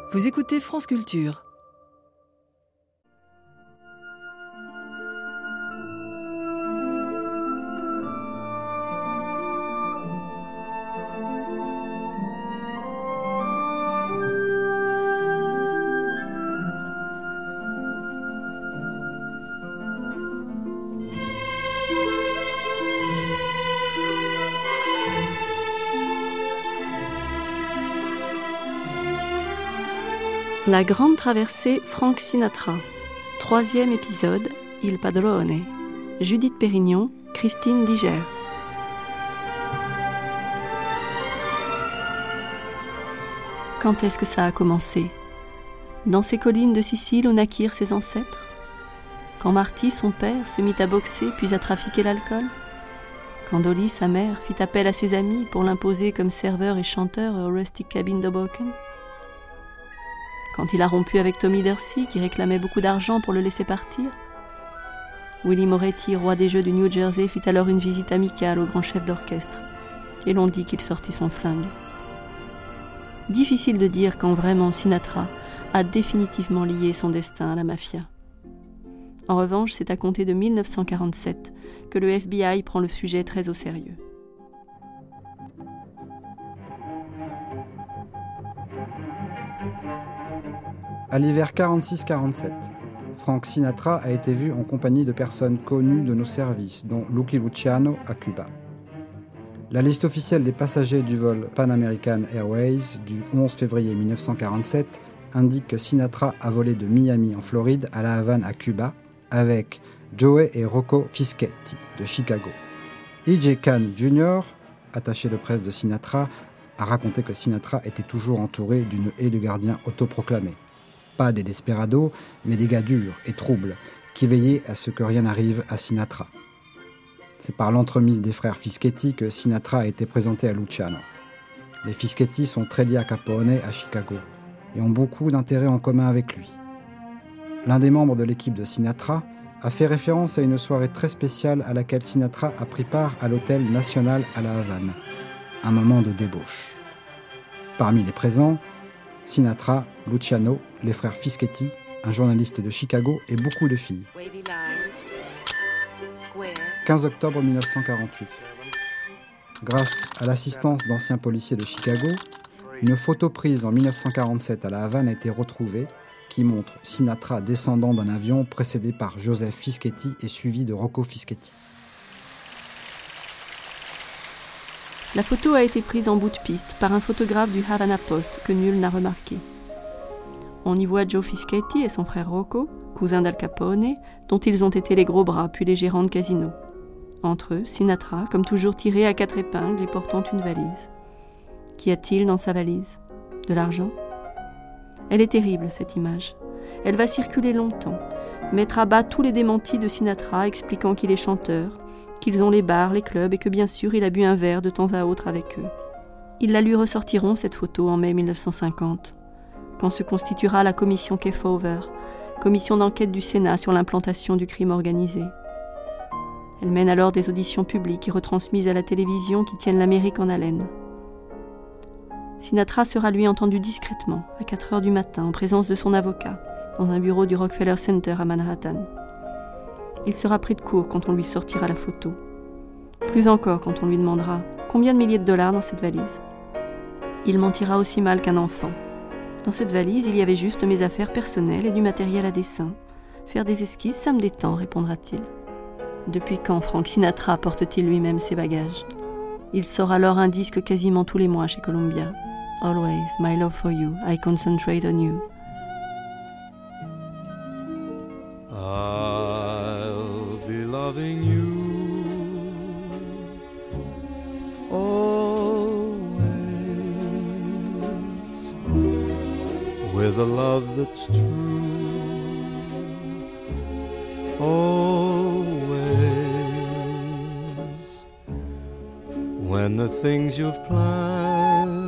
Vous écoutez France Culture. La grande traversée Frank Sinatra. 3e épisode, Il Padrone. Judith Pérignon, Christine Diger. Quand est-ce que ça a commencé ? Dans ces collines de Sicile où naquirent ses ancêtres ? Quand Marty, son père, se mit à boxer puis à trafiquer l'alcool ? Quand Dolly, sa mère, fit appel à ses amis pour l'imposer comme serveur et chanteur au Rustic Cabin d'Hoboken ? Quand il a rompu avec Tommy Dorsey, qui réclamait beaucoup d'argent pour le laisser partir. Willie Moretti, roi des jeux du New Jersey, fit alors une visite amicale au grand chef d'orchestre, et l'on dit qu'il sortit son flingue. Difficile de dire quand vraiment Sinatra a définitivement lié son destin à la mafia. En revanche, c'est à compter de 1947 que le FBI prend le sujet très au sérieux. À l'hiver 46-47, Frank Sinatra a été vu en compagnie de personnes connues de nos services, dont Lucky Luciano à Cuba. La liste officielle des passagers du vol Pan American Airways du 11 février 1947 indique que Sinatra a volé de Miami en Floride à La Havane à Cuba avec Joey et Rocco Fischetti de Chicago. E.J. Kahn Jr., attaché de presse de Sinatra, a raconté que Sinatra était toujours entouré d'une haie de gardiens autoproclamés. Pas des desperados, mais des gars durs et troubles, qui veillaient à ce que rien n'arrive à Sinatra. C'est par l'entremise des frères Fischetti que Sinatra a été présenté à Luciano. Les Fischetti sont très liés à Capone à Chicago, et ont beaucoup d'intérêts en commun avec lui. L'un des membres de l'équipe de Sinatra a fait référence à une soirée très spéciale à laquelle Sinatra a pris part à l'hôtel National à La Havane, un moment de débauche. Parmi les présents, Sinatra, Luciano, les frères Fischetti, un journaliste de Chicago et beaucoup de filles. 15 octobre 1948. Grâce à l'assistance d'anciens policiers de Chicago, une photo prise en 1947 à La Havane a été retrouvée qui montre Sinatra descendant d'un avion précédé par Joseph Fischetti et suivi de Rocco Fischetti. La photo a été prise en bout de piste par un photographe du Havana Post que nul n'a remarqué. On y voit Joe Fischetti et son frère Rocco, cousin d'Al Capone, dont ils ont été les gros bras puis les gérants de casino. Entre eux, Sinatra, comme toujours tiré à 4 épingles et portant une valise. Qu'y a-t-il dans sa valise ? De l'argent ? Elle est terrible, cette image. Elle va circuler longtemps, mettre à bas tous les démentis de Sinatra expliquant qu'il est chanteur, qu'ils ont les bars, les clubs et que bien sûr il a bu un verre de temps à autre avec eux. Ils la lui ressortiront cette photo en mai 1950, quand se constituera la commission Kefauver, commission d'enquête du Sénat sur l'implantation du crime organisé. Elle mène alors des auditions publiques et retransmises à la télévision qui tiennent l'Amérique en haleine. Sinatra sera lui entendu discrètement, à 4 heures du matin, en présence de son avocat, dans un bureau du Rockefeller Center à Manhattan. Il sera pris de court quand on lui sortira la photo. Plus encore quand on lui demandera combien de milliers de dollars dans cette valise. Il mentira aussi mal qu'un enfant. Dans cette valise, il y avait juste mes affaires personnelles et du matériel à dessin. Faire des esquisses, ça me détend, répondra-t-il. Depuis quand Frank Sinatra porte-t-il lui-même ses bagages ? Il sort alors un disque quasiment tous les mois chez Columbia. Always, my love for you, I concentrate on you. I'll be loving you always with a love that's true always when the things you've planned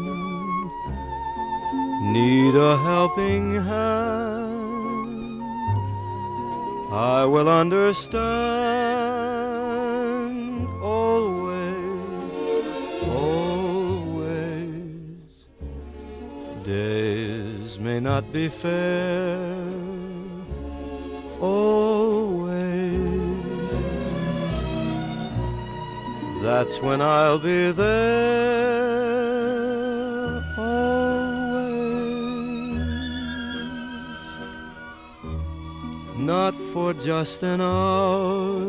need a helping hand I will understand always, always. Days things may not be fair always. That's when I'll be there always. Not for just an hour,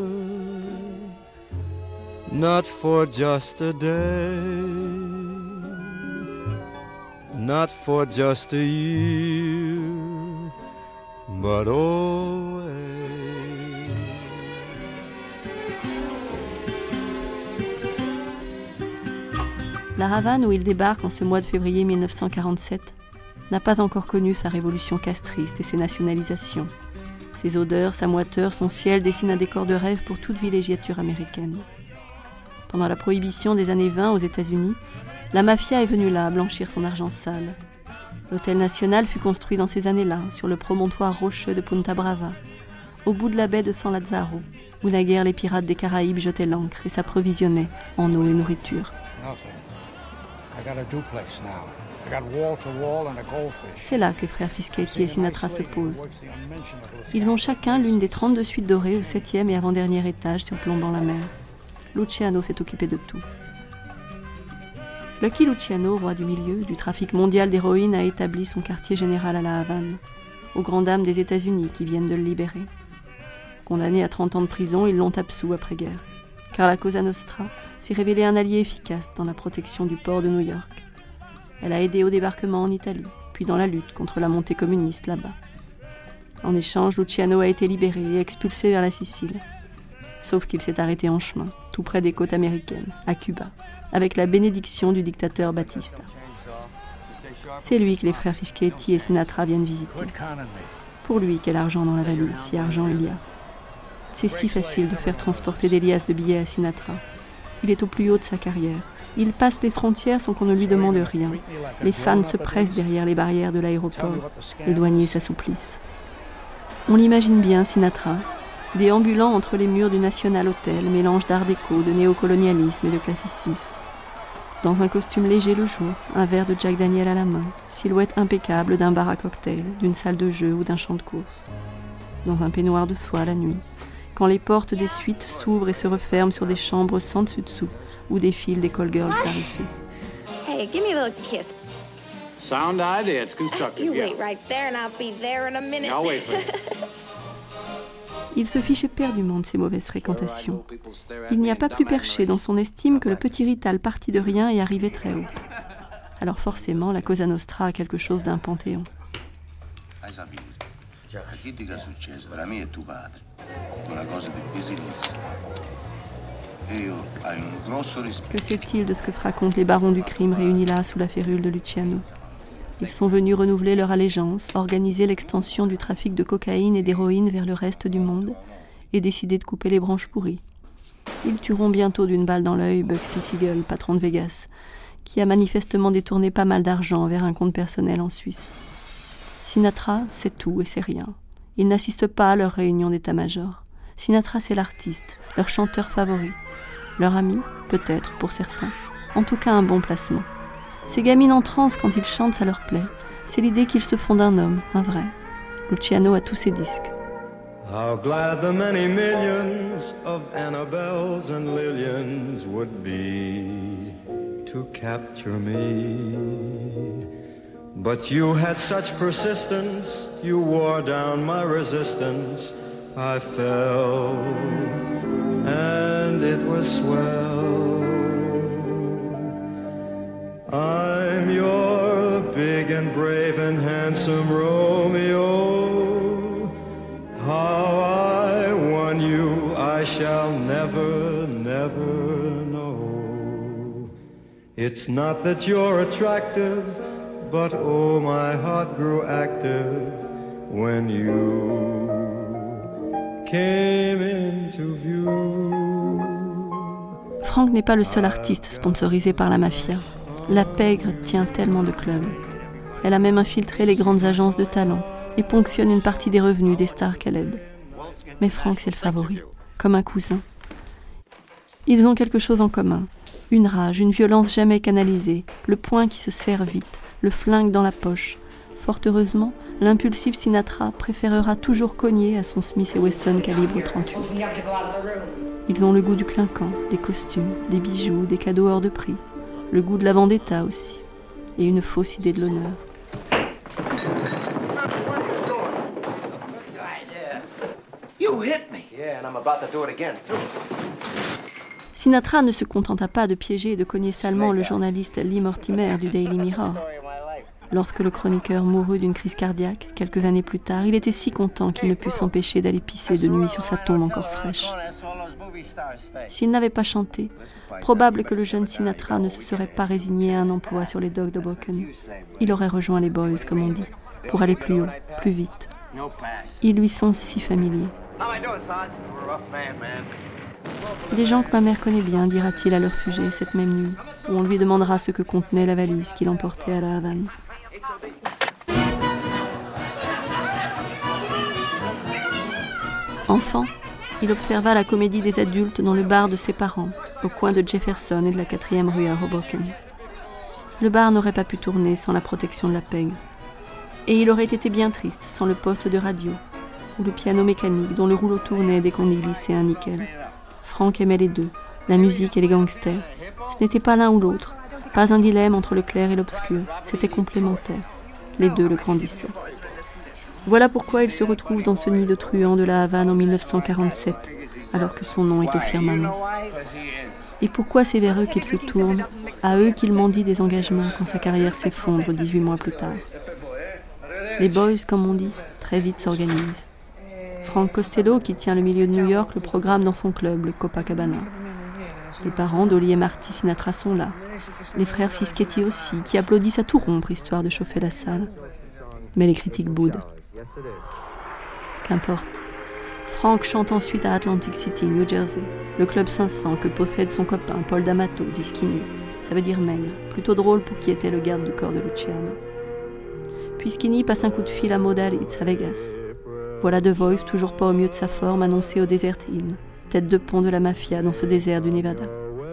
not for just a day, not for just a year, but always. La Havane où il débarque en ce mois de février 1947 n'a pas encore connu sa révolution castriste et ses nationalisations. Ses odeurs, sa moiteur, son ciel dessinent un décor de rêve pour toute villégiature américaine. Pendant la prohibition des années 20 aux États-Unis, la mafia est venue là blanchir son argent sale. L'hôtel national fut construit dans ces années-là, sur le promontoire rocheux de Punta Brava, au bout de la baie de San Lazzaro, où naguère les pirates des Caraïbes jetaient l'ancre et s'approvisionnaient en eau et nourriture. C'est là que les frères Fischetti et Sinatra se posent. Ils ont chacun l'une des 32 suites dorées au 7e et avant-dernier étage surplombant la mer. Luciano s'est occupé de tout. Lucky Luciano, roi du milieu, du trafic mondial d'héroïne, a établi son quartier général à la Havane, aux grandes dames des États-Unis qui viennent de le libérer. Condamné à 30 ans de prison, ils l'ont absous après-guerre, car la Cosa Nostra s'est révélée un allié efficace dans la protection du port de New York. Elle a aidé au débarquement en Italie, puis dans la lutte contre la montée communiste là-bas. En échange, Luciano a été libéré et expulsé vers la Sicile. Sauf qu'il s'est arrêté en chemin, tout près des côtes américaines, à Cuba, avec la bénédiction du dictateur Batista. C'est lui que les frères Fischetti et Sinatra viennent visiter. Pour lui, quel argent dans la valise, si argent il y a. C'est si facile de faire transporter des liasses de billets à Sinatra. Il est au plus haut de sa carrière. Il passe les frontières sans qu'on ne lui demande rien. Les fans se pressent derrière les barrières de l'aéroport. Les douaniers s'assouplissent. On l'imagine bien, Sinatra, déambulant entre les murs du National Hotel, mélange d'art déco, de néocolonialisme et de classicisme. Dans un costume léger le jour, un verre de Jack Daniel à la main, silhouette impeccable d'un bar à cocktail, d'une salle de jeu ou d'un champ de course. Dans un peignoir de soie la nuit, quand les portes des suites s'ouvrent et se referment sur des chambres sans dessus-dessous, où défilent des call-girls tarifées. Hey, give me a little kiss. Sound idea. It's constructive. You wait right there and I'll be there in a minute. I'll wait for you. Il se fiche éperdument de ses mauvaises fréquentations. Il n'y a pas plus perché dans son estime que le petit Rital parti de rien et arrivé très haut. Alors forcément, la Cosa Nostra a quelque chose d'un panthéon. Que sait-il de ce que se racontent les barons du crime réunis là sous la férule de Luciano ? Ils sont venus renouveler leur allégeance, organiser l'extension du trafic de cocaïne et d'héroïne vers le reste du monde et décider de couper les branches pourries. Ils tueront bientôt d'une balle dans l'œil Bugsy Siegel, patron de Vegas, qui a manifestement détourné pas mal d'argent vers un compte personnel en Suisse. Sinatra, c'est tout et c'est rien. Il n'assiste pas à leur réunion d'état-major. Sinatra, c'est l'artiste, leur chanteur favori. Leur ami, peut-être, pour certains. En tout cas, un bon placement. Ces gamines en transe quand ils chantent, ça leur plaît. C'est l'idée qu'ils se font d'un homme, un vrai. Luciano a tous ses disques. How glad the many millions of Annabelles and Lillians would be to capture me. But you had such persistence, you wore down my resistance. I fell, and it was swell. I'm your big and brave and handsome Romeo. How I won you, I shall never, never know. It's not that you're attractive, but oh, my heart grew active when you came into view. Frank n'est pas le seul artiste sponsorisé par la mafia. La pègre tient tellement de clubs. Elle a même infiltré les grandes agences de talent et ponctionne une partie des revenus des stars qu'elle aide. Mais Frank, c'est le favori, comme un cousin. Ils ont quelque chose en commun. Une rage, une violence jamais canalisée, le poing qui se serre vite, le flingue dans la poche. Fort heureusement, l'impulsif Sinatra préférera toujours cogner à son Smith & Wesson calibre 38. Ils ont le goût du clinquant, des costumes, des bijoux, des cadeaux hors de prix, le goût de la vendetta aussi, et une fausse idée de l'honneur. Sinatra ne se contenta pas de piéger et de cogner salement le journaliste Lee Mortimer du Daily Mirror. Lorsque le chroniqueur mourut d'une crise cardiaque, quelques années plus tard, il était si content qu'il ne put s'empêcher d'aller pisser de nuit sur sa tombe encore fraîche. S'il n'avait pas chanté, probable que le jeune Sinatra ne se serait pas résigné à un emploi sur les docks de Broken. Il aurait rejoint les Boys, comme on dit, pour aller plus haut, plus vite. Ils lui sont si familiers. Des gens que ma mère connaît bien, dira-t-il à leur sujet cette même nuit, où on lui demandera ce que contenait la valise qu'il emportait à la Havane. Enfant, il observa la comédie des adultes dans le bar de ses parents, au coin de Jefferson et de la 4e rue à Hoboken. Le bar n'aurait pas pu tourner sans la protection de la pègre. Et il aurait été bien triste sans le poste de radio, ou le piano mécanique dont le rouleau tournait dès qu'on y glissait un nickel. Frank aimait les deux, la musique et les gangsters. Ce n'était pas l'un ou l'autre, pas un dilemme entre le clair et l'obscur, c'était complémentaire. Les deux le grandissaient. Voilà pourquoi il se retrouve dans ce nid de truands de la Havane en 1947, alors que son nom est au firmament. Et pourquoi c'est vers eux qu'il se tourne, à eux qu'il mendie des engagements quand sa carrière s'effondre 18 mois plus tard. Les Boys, comme on dit, très vite s'organisent. Frank Costello, qui tient le milieu de New York, le programme dans son club, le Copacabana. Les parents d'Ollie et Marty Sinatra sont là. Les frères Fischetti aussi, qui applaudissent à tout rompre, histoire de chauffer la salle. Mais les critiques boudent. Qu'importe. Frank chante ensuite à Atlantic City, New Jersey, le club 500 que possède son copain Paul D'Amato, dit skinny. Ça veut dire maigre, plutôt drôle pour qui était le garde du corps de Luciano. Puis Skinny passe un coup de fil à Moda Leeds à Vegas. Voilà The Voice, toujours pas au mieux de sa forme, annoncé au Desert Inn, tête de pont de la mafia dans ce désert du Nevada.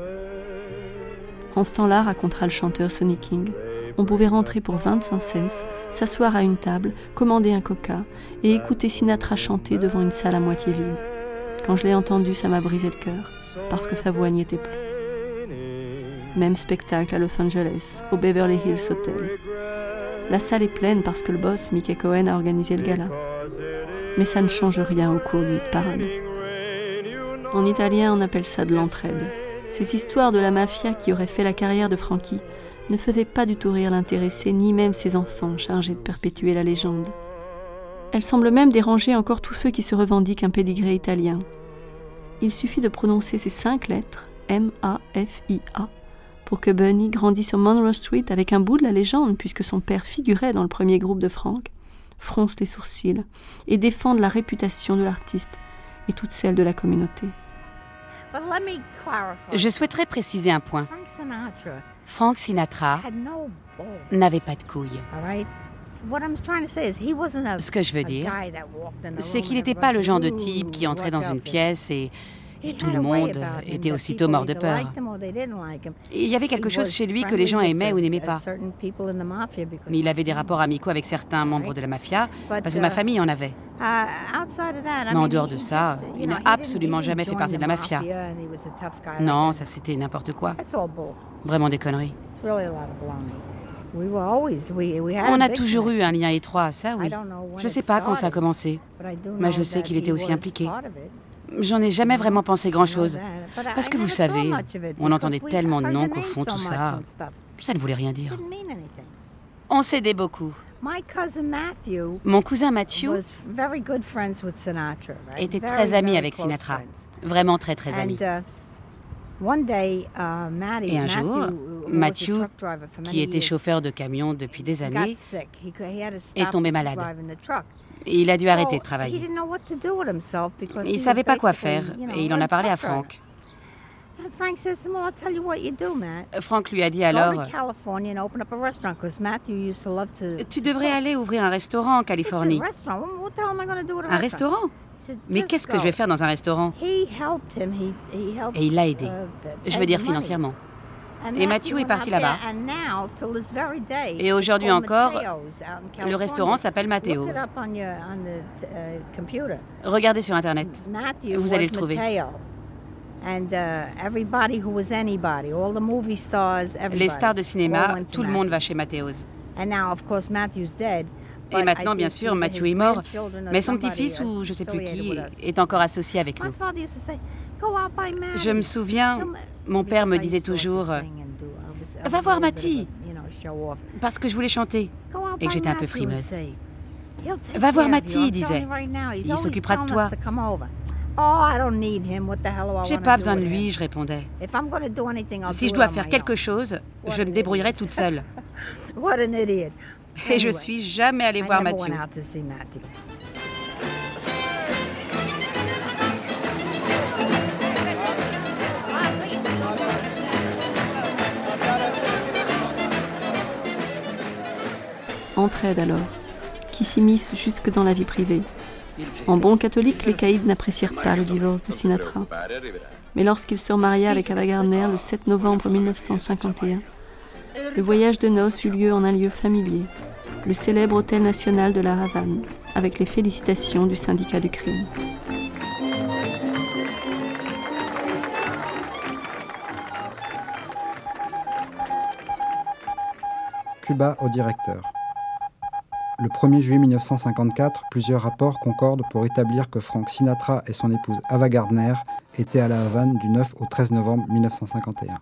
En ce temps-là, racontera le chanteur Sonny King, on pouvait rentrer pour 25 cents, s'asseoir à une table, commander un coca et écouter Sinatra chanter devant une salle à moitié vide. Quand je l'ai entendu, ça m'a brisé le cœur, parce que sa voix n'y était plus. Même spectacle à Los Angeles, au Beverly Hills Hotel. La salle est pleine parce que le boss, Mickey Cohen, a organisé le gala. Mais ça ne change rien au cours du hit parade. En italien, on appelle ça de l'entraide. Ces histoires de la mafia qui auraient fait la carrière de Frankie ne faisaient pas du tout rire l'intéressé, ni même ses enfants chargés de perpétuer la légende. Elles semblent même déranger encore tous ceux qui se revendiquent un pédigré italien. Il suffit de prononcer ces 5 lettres, M-A-F-I-A, pour que Bunny grandisse sur Monroe Street avec un bout de la légende, puisque son père figurait dans le premier groupe de Frank, fronce les sourcils et défende la réputation de l'artiste et toute celle de la communauté. Je souhaiterais préciser un point. Frank Sinatra n'avait pas de couilles. Ce que je veux dire, c'est qu'il n'était pas le genre de type qui entrait dans une pièce et tout le monde était aussitôt mort de peur. Il y avait quelque chose chez lui que les gens aimaient ou n'aimaient pas. Mais il avait des rapports amicaux avec certains membres de la mafia, parce que ma famille en avait. Mais en dehors de ça, il n'a absolument jamais fait partie de la mafia. Non, ça c'était n'importe quoi. Vraiment des conneries. On a toujours eu un lien étroit, ça oui. Je ne sais pas quand ça a commencé, mais je sais qu'il était aussi impliqué. J'en ai jamais vraiment pensé grand-chose. Parce que vous savez, on entendait tellement de noms qu'au fond, tout ça, ça ne voulait rien dire. On s'aidait beaucoup. Mon cousin Matthew était très ami avec Sinatra. Vraiment très, très ami. Et un jour, Matthew, qui était chauffeur de camion depuis des années, est tombé malade. Et il a dû arrêter de travailler. Il ne savait pas quoi faire et il en a parlé à Frank. Frank lui a dit alors « Tu devrais aller ouvrir un restaurant en Californie. » Un restaurant ? Mais qu'est-ce que je vais faire dans un restaurant ? Et il l'a aidé. Je veux dire financièrement. Et Matthew est parti là-bas. Et aujourd'hui encore, le restaurant s'appelle Matteo's. Regardez sur Internet, vous allez le trouver. Les stars de cinéma, tout le monde va chez Matteo's. Et maintenant, bien sûr, Matthew est mort, mais son petit-fils, ou je ne sais plus qui, est encore associé avec nous. Je me souviens, mon père me disait toujours « Va voir Matty !» parce que je voulais chanter et que j'étais un peu frimeuse. « Va voir Matty !» il disait. « Il s'occupera de toi. » « J'ai pas besoin de lui, » je répondais. « Si je dois faire quelque chose, je me débrouillerai toute seule. » Et je suis jamais allée voir Matthew. Entraide alors, qui s'immisce jusque dans la vie privée. En bon catholique, les caïds n'apprécièrent pas le divorce de Sinatra. Mais lorsqu'ils se remaria avec Ava Gardner le 7 novembre 1951, le voyage de noces eut lieu en un lieu familier, le célèbre Hôtel National de la Havane, avec les félicitations du syndicat du crime. Cuba au directeur. Le 1er juillet 1954, plusieurs rapports concordent pour établir que Frank Sinatra et son épouse Ava Gardner étaient à la Havane du 9 au 13 novembre 1951.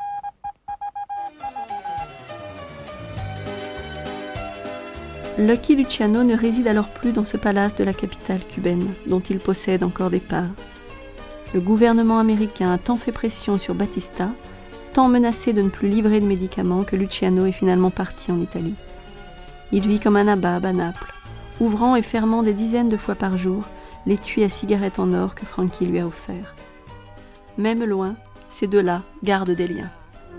Lucky Luciano ne réside alors plus dans ce palace de la capitale cubaine, dont il possède encore des parts. Le gouvernement américain a tant fait pression sur Batista, tant menacé de ne plus livrer de médicaments, que Luciano est finalement parti en Italie. Il vit comme un nabab à Naples, ouvrant et fermant des dizaines de fois par jour l'étui à cigarettes en or que Frankie lui a offert. Même loin, ces deux-là gardent des liens.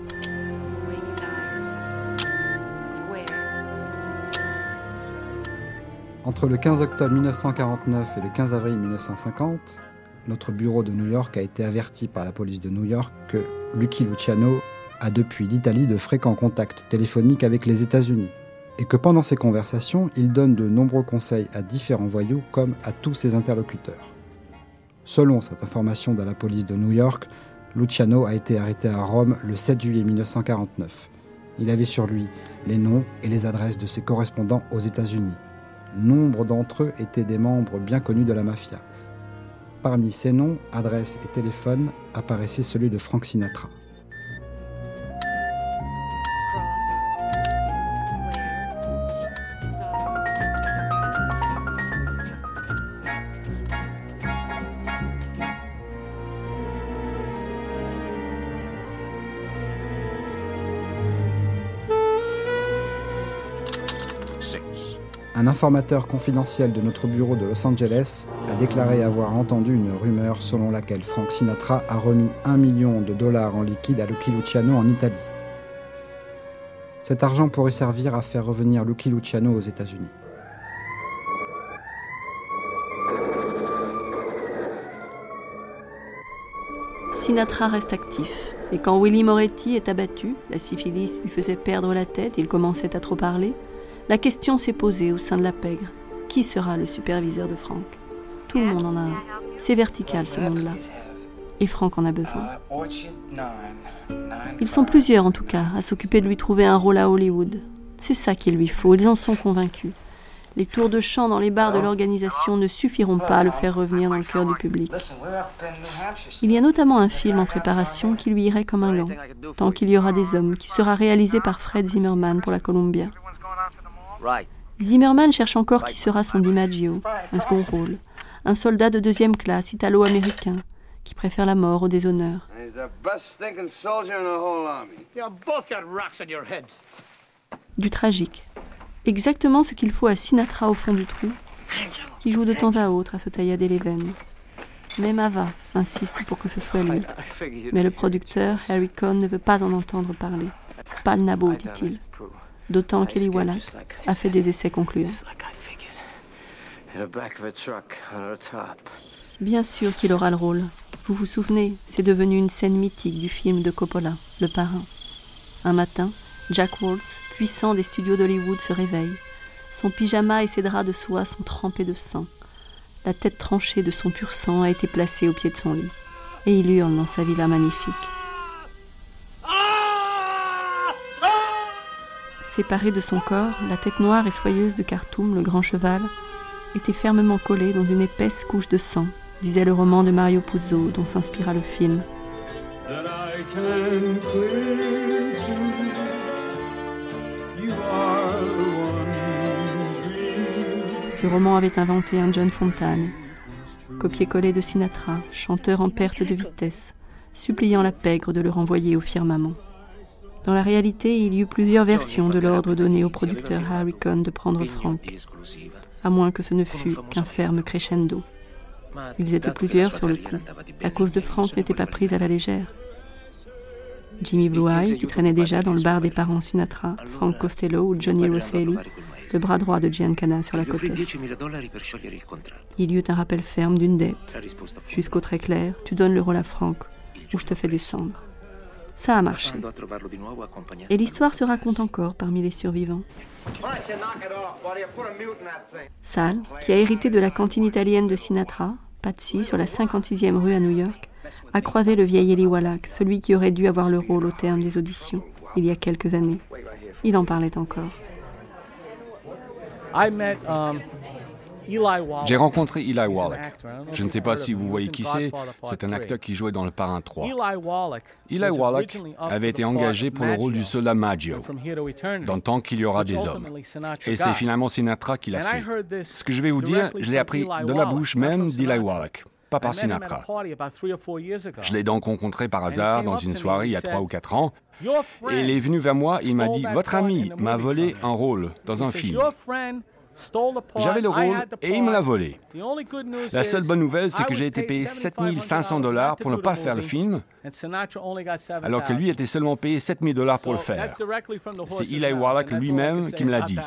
Entre le 15 octobre 1949 et le 15 avril 1950, notre bureau de New York a été averti par la police de New York que Lucky Luciano a depuis l'Italie de fréquents contacts téléphoniques avec les États-Unis et que pendant ces conversations, il donne de nombreux conseils à différents voyous comme à tous ses interlocuteurs. Selon cette information de la police de New York, Luciano a été arrêté à Rome le 7 juillet 1949. Il avait sur lui les noms et les adresses de ses correspondants aux États-Unis. Nombre d'entre eux étaient des membres bien connus de la mafia. Parmi ces noms, adresses et téléphones apparaissait celui de Frank Sinatra. Un informateur confidentiel de notre bureau de Los Angeles a déclaré avoir entendu une rumeur selon laquelle Frank Sinatra a remis $1 million en liquide à Lucky Luciano en Italie. Cet argent pourrait servir à faire revenir Lucky Luciano aux États-Unis. Sinatra reste actif, et quand Willie Moretti est abattu, la syphilis lui faisait perdre la tête, il commençait à trop parler, la question s'est posée au sein de la pègre. Qui sera le superviseur de Frank ? Tout le monde en a un. C'est vertical ce monde-là. Et Frank en a besoin. Ils sont plusieurs en tout cas à s'occuper de lui trouver un rôle à Hollywood. C'est ça qu'il lui faut, ils en sont convaincus. Les tours de chant dans les bars de l'organisation ne suffiront pas à le faire revenir dans le cœur du public. Il y a notamment un film en préparation qui lui irait comme un gant, Tant qu'il y aura des hommes, qui sera réalisé par Fred Zimmerman pour la Columbia. Zimmerman cherche encore qui sera son DiMaggio, un second rôle, un soldat de deuxième classe italo-américain qui préfère la mort au déshonneur. Du tragique. Exactement ce qu'il faut à Sinatra au fond du trou, qui joue de temps à autre à se taillader les veines. Même Ava insiste pour que ce soit lui. Mais le producteur, Harry Cohn, ne veut pas en entendre parler. Pas le nabo, dit-il. D'autant qu'Eli Wallach a fait des essais concluants. Bien sûr qu'il aura le rôle. Vous vous souvenez, c'est devenu une scène mythique du film de Coppola, Le Parrain. Un matin, Jack Waltz, puissant des studios d'Hollywood, se réveille. Son pyjama et ses draps de soie sont trempés de sang. La tête tranchée de son pur sang a été placée au pied de son lit. Et il hurle dans sa villa magnifique. Séparée de son corps, la tête noire et soyeuse de Khartoum, le grand cheval, était fermement collée dans une épaisse couche de sang, disait le roman de Mario Puzo dont s'inspira le film. Le roman avait inventé un John Fontane, copié-collé de Sinatra, chanteur en perte de vitesse, suppliant la pègre de le renvoyer au firmament. Dans la réalité, il y eut plusieurs versions de l'ordre donné au producteur Harry Cohn de prendre Frank, à moins que ce ne fût qu'un ferme crescendo. Ils étaient plusieurs sur le coup. La cause de Frank n'était pas prise à la légère. Jimmy Blue Eye, qui traînait déjà dans le bar des parents Sinatra, Frank Costello ou Johnny Rosselli, le bras droit de Giancana sur la côte est. Il y eut un rappel ferme d'une dette. Jusqu'au très clair, tu donnes le rôle à Frank, ou je te fais descendre. Ça a marché. Et l'histoire se raconte encore parmi les survivants. Sal, qui a hérité de la cantine italienne de Sinatra, Patsy, sur la 56e rue à New York, a croisé le vieil Eli Wallach, celui qui aurait dû avoir le rôle au terme des auditions, il y a quelques années. Il en parlait encore. J'ai rencontré Eli Wallach. Je ne sais pas si vous voyez qui c'est un acteur qui jouait dans Le Parrain 3. Eli Wallach avait été engagé pour le rôle du soldat Maggio, dans Tant qu'il y aura des hommes. Et c'est finalement Sinatra qui l'a fait. Ce que je vais vous dire, je l'ai appris de la bouche même d'Eli Wallach, pas par Sinatra. Je l'ai donc rencontré par hasard dans une soirée il y a 3 ou 4 ans, et il est venu vers moi et il m'a dit « Votre ami m'a volé un rôle dans un film. » J'avais le rôle et il me l'a volé. La seule bonne nouvelle, c'est que j'ai été payé $7 500 pour ne pas faire le film, alors que lui était seulement payé $7 000 pour le faire. C'est Eli Wallach lui-même qui me l'a dit.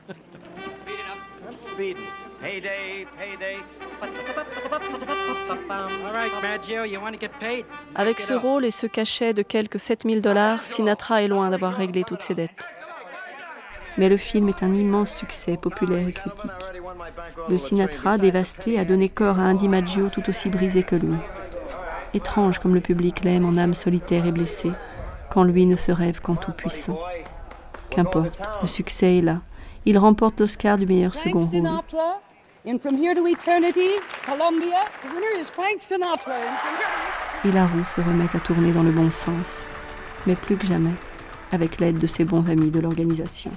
Avec ce rôle et ce cachet de quelques $7 000, Sinatra est loin d'avoir réglé toutes ses dettes. Mais le film est un immense succès populaire et critique. Le Sinatra, dévasté, a donné corps à un DiMaggio tout aussi brisé que lui. Étrange comme le public l'aime en âme solitaire et blessée, quand lui ne se rêve qu'en tout-puissant. Qu'importe, le succès est là. Il remporte l'Oscar du meilleur second rôle. Et la roue se remet à tourner dans le bon sens, mais plus que jamais, avec l'aide de ses bons amis de l'organisation.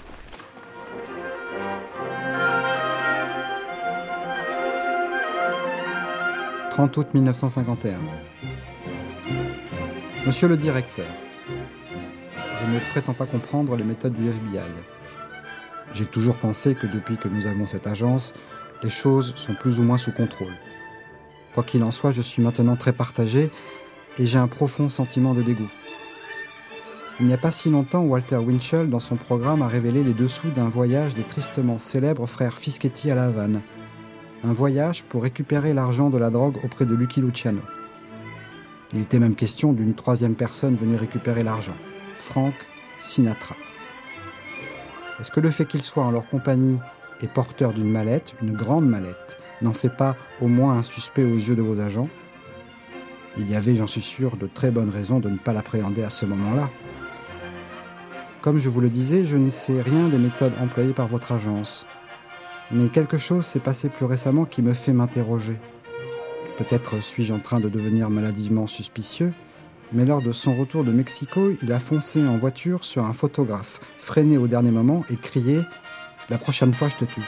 « 30 août 1951. Monsieur le directeur, je ne prétends pas comprendre les méthodes du FBI. J'ai toujours pensé que depuis que nous avons cette agence, les choses sont plus ou moins sous contrôle. Quoi qu'il en soit, je suis maintenant très partagé et j'ai un profond sentiment de dégoût. Il n'y a pas si longtemps, Walter Winchell, dans son programme, a révélé les dessous d'un voyage des tristement célèbres frères Fischetti à La Havane. Un voyage pour récupérer l'argent de la drogue auprès de Lucky Luciano. Il était même question d'une troisième personne venue récupérer l'argent, Frank Sinatra. Est-ce que le fait qu'il soit en leur compagnie et porteur d'une mallette, une grande mallette, n'en fait pas au moins un suspect aux yeux de vos agents ? Il y avait, j'en suis sûr, de très bonnes raisons de ne pas l'appréhender à ce moment-là. Comme je vous le disais, je ne sais rien des méthodes employées par votre agence. Mais quelque chose s'est passé plus récemment qui me fait m'interroger. Peut-être suis-je en train de devenir maladivement suspicieux, mais lors de son retour de Mexico, il a foncé en voiture sur un photographe, freiné au dernier moment et crié « La prochaine fois, je te tue ».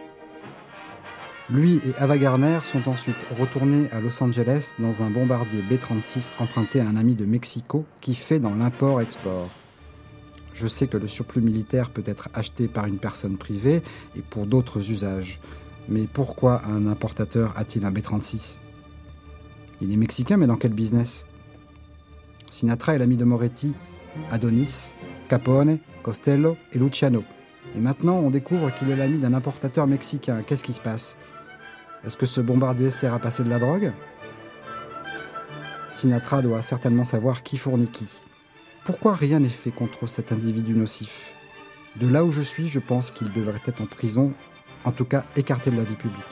Lui et Ava Gardner sont ensuite retournés à Los Angeles dans un bombardier B-36 emprunté à un ami de Mexico qui fait dans l'import-export. Je sais que le surplus militaire peut être acheté par une personne privée et pour d'autres usages. Mais pourquoi un importateur a-t-il un B-36 ? Il est mexicain, mais dans quel business ? Sinatra est l'ami de Moretti, Adonis, Capone, Costello et Luciano. Et maintenant, on découvre qu'il est l'ami d'un importateur mexicain. Qu'est-ce qui se passe ? Est-ce que ce bombardier sert à passer de la drogue ? Sinatra doit certainement savoir qui fournit qui. Pourquoi rien n'est fait contre cet individu nocif ? De là où je suis, je pense qu'il devrait être en prison, en tout cas écarté de la vie publique.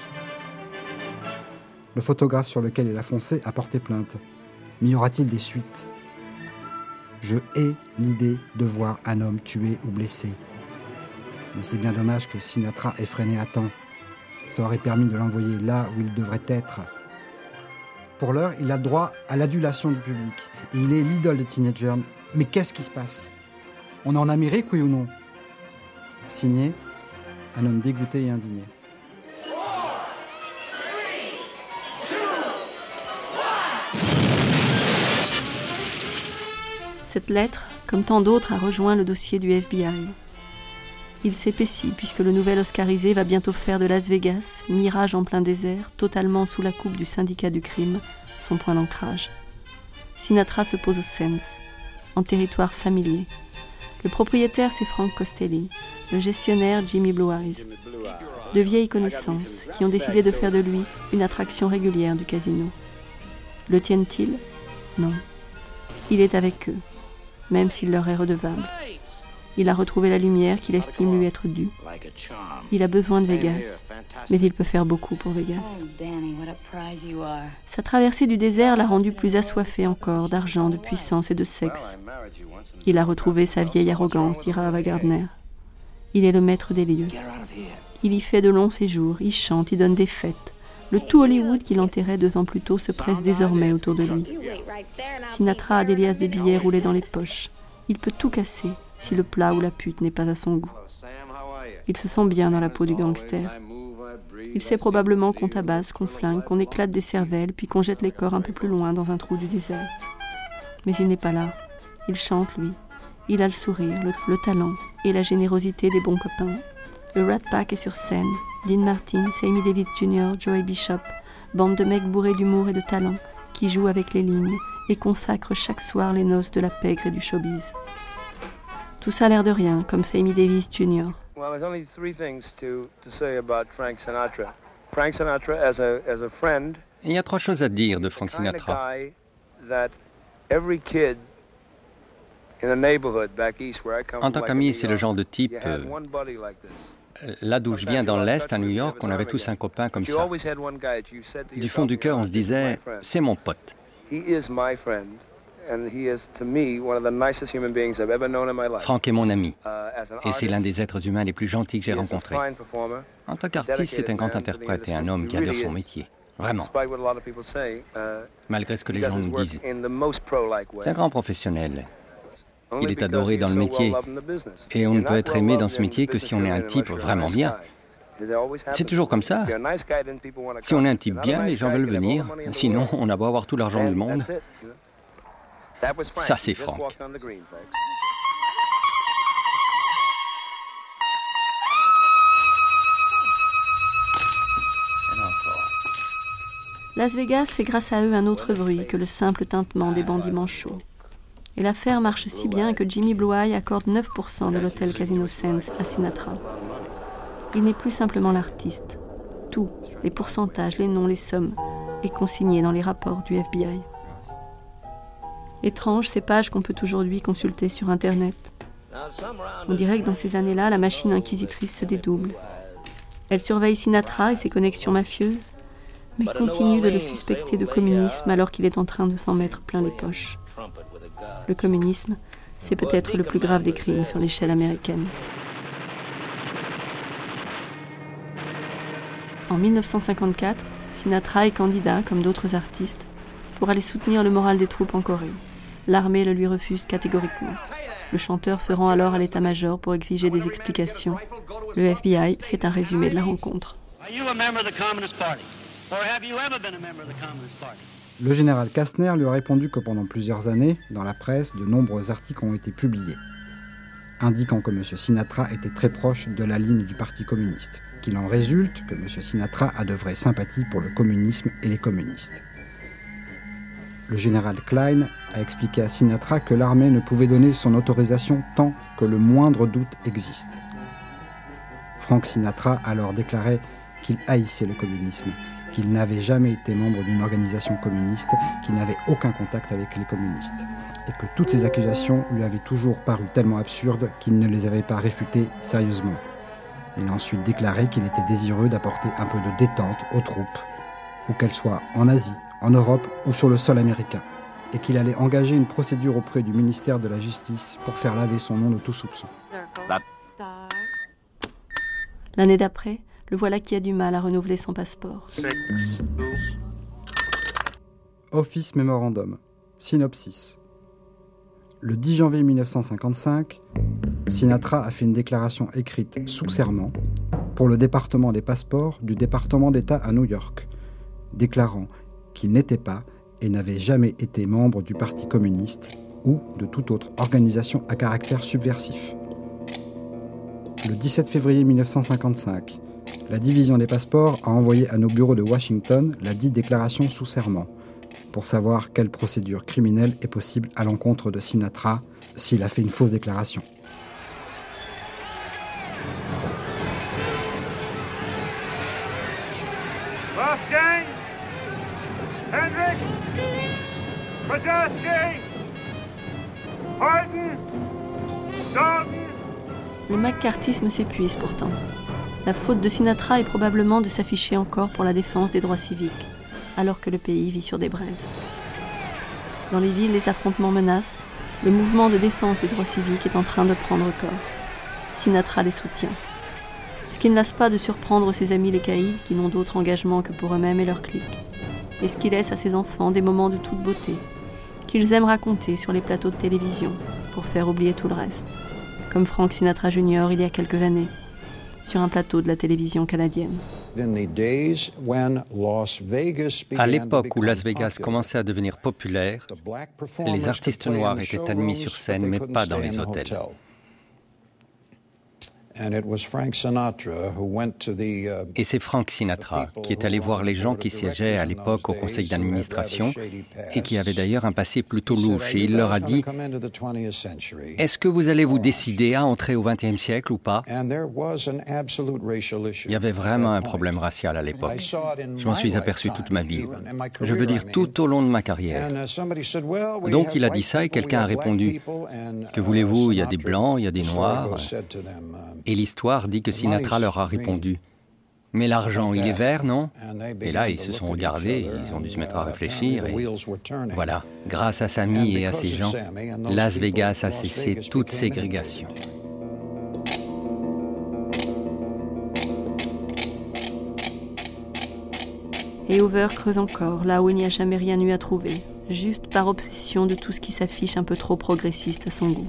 Le photographe sur lequel il a foncé a porté plainte. Mais y aura-t-il des suites ? Je hais l'idée de voir un homme tué ou blessé. Mais c'est bien dommage que Sinatra ait freiné à temps. Ça aurait permis de l'envoyer là où il devrait être. Pour l'heure, il a droit à l'adulation du public. Et il est l'idole des teenagers. Mais qu'est-ce qui se passe ? On est en Amérique, oui ou non ? Signé, un homme dégoûté et indigné. Cette lettre, comme tant d'autres, a rejoint le dossier du FBI. Il s'épaissit puisque le nouvel Oscarisé va bientôt faire de Las Vegas, mirage en plein désert, totalement sous la coupe du syndicat du crime, son point d'ancrage. Sinatra se pose au Sands, en territoire familier. Le propriétaire, c'est Frank Costelli, le gestionnaire, Jimmy Blue Eyes. De vieilles connaissances qui ont décidé de faire de lui une attraction régulière du casino. Le tiennent-ils ? Non. Il est avec eux, même s'il leur est redevable. Il a retrouvé la lumière qu'il estime lui être due. Il a besoin de Vegas, mais il peut faire beaucoup pour Vegas. Sa traversée du désert l'a rendu plus assoiffé encore d'argent, de puissance et de sexe. Il a retrouvé sa vieille arrogance, dira Ava Gardner. Il est le maître des lieux. Il y fait de longs séjours, il chante, il donne des fêtes. Le tout Hollywood qu'il enterrait 2 ans plus tôt se presse désormais autour de lui. Sinatra a des liasses de billets roulés dans les poches. Il peut tout casser si le plat ou la pute n'est pas à son goût. Il se sent bien dans la peau du gangster. Il sait probablement qu'on tabasse, qu'on flingue, qu'on éclate des cervelles, puis qu'on jette les corps un peu plus loin dans un trou du désert. Mais il n'est pas là. Il chante, lui. Il a le sourire, le talent et la générosité des bons copains. Le Rat Pack est sur scène. Dean Martin, Sammy Davis Jr., Joey Bishop, bande de mecs bourrés d'humour et de talent, qui jouent avec les lignes et consacrent chaque soir les noces de la pègre et du showbiz. Tout ça a l'air de rien, comme Sammy Davis Jr. Well, there's only 3 things to say about Frank Sinatra. Frank Sinatra as a friend. Il y a 3 choses à dire de Frank Sinatra. En tant qu'ami, c'est le genre de type... Là d'où je viens, dans l'Est, à New York, on avait tous un copain comme ça. Du fond du cœur, on se disait, c'est mon pote. Frank est mon ami, et c'est l'un des êtres humains les plus gentils que j'ai rencontrés. En tant qu'artiste, c'est un grand interprète et un homme qui adore son métier. Vraiment. Malgré ce que les gens nous disent. C'est un grand professionnel. Il est adoré dans le métier. Et on ne peut être aimé dans ce métier que si on est un type vraiment bien. C'est toujours comme ça. Si on est un type bien, les gens veulent venir. Sinon, on a beau avoir tout l'argent du monde. Ça, c'est Frank. Las Vegas fait grâce à eux un autre bruit que le simple tintement des bandits manchots. Et l'affaire marche si bien que Jimmy Blue Eye accorde 9% de l'hôtel Casino Sands à Sinatra. Il n'est plus simplement l'artiste. Tout, les pourcentages, les noms, les sommes, est consigné dans les rapports du FBI. Étrange, ces pages qu'on peut aujourd'hui consulter sur Internet. On dirait que dans ces années-là, la machine inquisitrice se dédouble. Elle surveille Sinatra et ses connexions mafieuses, mais continue de le suspecter de communisme alors qu'il est en train de s'en mettre plein les poches. Le communisme, c'est peut-être le plus grave des crimes sur l'échelle américaine. En 1954, Sinatra est candidat, comme d'autres artistes, pour aller soutenir le moral des troupes en Corée. L'armée le lui refuse catégoriquement. Le chanteur se rend alors à l'état-major pour exiger des explications. Le FBI fait un résumé de la rencontre. Le général Kastner lui a répondu que pendant plusieurs années, dans la presse, de nombreux articles ont été publiés, indiquant que M. Sinatra était très proche de la ligne du Parti communiste, qu'il en résulte que M. Sinatra a de vraies sympathies pour le communisme et les communistes. Le général Klein a expliqué à Sinatra que l'armée ne pouvait donner son autorisation tant que le moindre doute existe. Frank Sinatra alors déclarait qu'il haïssait le communisme qu'il n'avait jamais été membre d'une organisation communiste, qu'il n'avait aucun contact avec les communistes, et que toutes ces accusations lui avaient toujours paru tellement absurdes qu'il ne les avait pas réfutées sérieusement. Il a ensuite déclaré qu'il était désireux d'apporter un peu de détente aux troupes, où qu'elles soient en Asie, en Europe ou sur le sol américain, et qu'il allait engager une procédure auprès du ministère de la Justice pour faire laver son nom de tout soupçon. L'année d'après, le voilà qui a du mal à renouveler son passeport. Office Memorandum. Synopsis. Le 10 janvier 1955, Sinatra a fait une déclaration écrite sous serment pour le département des passeports du département d'État à New York, déclarant qu'il n'était pas et n'avait jamais été membre du Parti communiste ou de toute autre organisation à caractère subversif. Le 17 février 1955, la division des passeports a envoyé à nos bureaux de Washington la dite déclaration sous serment pour savoir quelle procédure criminelle est possible à l'encontre de Sinatra s'il a fait une fausse déclaration. Wolfgang, Hendricks, Krajewski, Horton, Dalton. Le macartisme s'épuise pourtant. La faute de Sinatra est probablement de s'afficher encore pour la défense des droits civiques, alors que le pays vit sur des braises. Dans les villes, les affrontements menacent. Le mouvement de défense des droits civiques est en train de prendre corps. Sinatra les soutient. Ce qui ne lasse pas de surprendre ses amis les caïds qui n'ont d'autre engagement que pour eux-mêmes et leurs cliques. Et ce qui laisse à ses enfants des moments de toute beauté, qu'ils aiment raconter sur les plateaux de télévision pour faire oublier tout le reste. Comme Frank Sinatra Jr. il y a quelques années, sur un plateau de la télévision canadienne. À l'époque où Las Vegas commençait à devenir populaire, les artistes noirs étaient admis sur scène, mais pas dans les hôtels. Et c'est Frank Sinatra qui est allé voir les gens qui siégeaient à l'époque au conseil d'administration et qui avaient d'ailleurs un passé plutôt louche. Et il leur a dit « Est-ce que vous allez vous décider à entrer au XXe siècle ou pas ?» Il y avait vraiment un problème racial à l'époque. Je m'en suis aperçu toute ma vie. Je veux dire tout au long de ma carrière. Donc il a dit ça et quelqu'un a répondu « Que voulez-vous, il y a des blancs, il y a des noirs. » Et l'histoire dit que Sinatra leur a répondu « Mais l'argent, il est vert, non ?» Et là, ils se sont regardés, ils ont dû se mettre à réfléchir. Et voilà, grâce à Sammy et à ces gens, Las Vegas a cessé toute ségrégation. Et Hoover creuse encore, là où il n'y a jamais rien eu à trouver, juste par obsession de tout ce qui s'affiche un peu trop progressiste à son goût.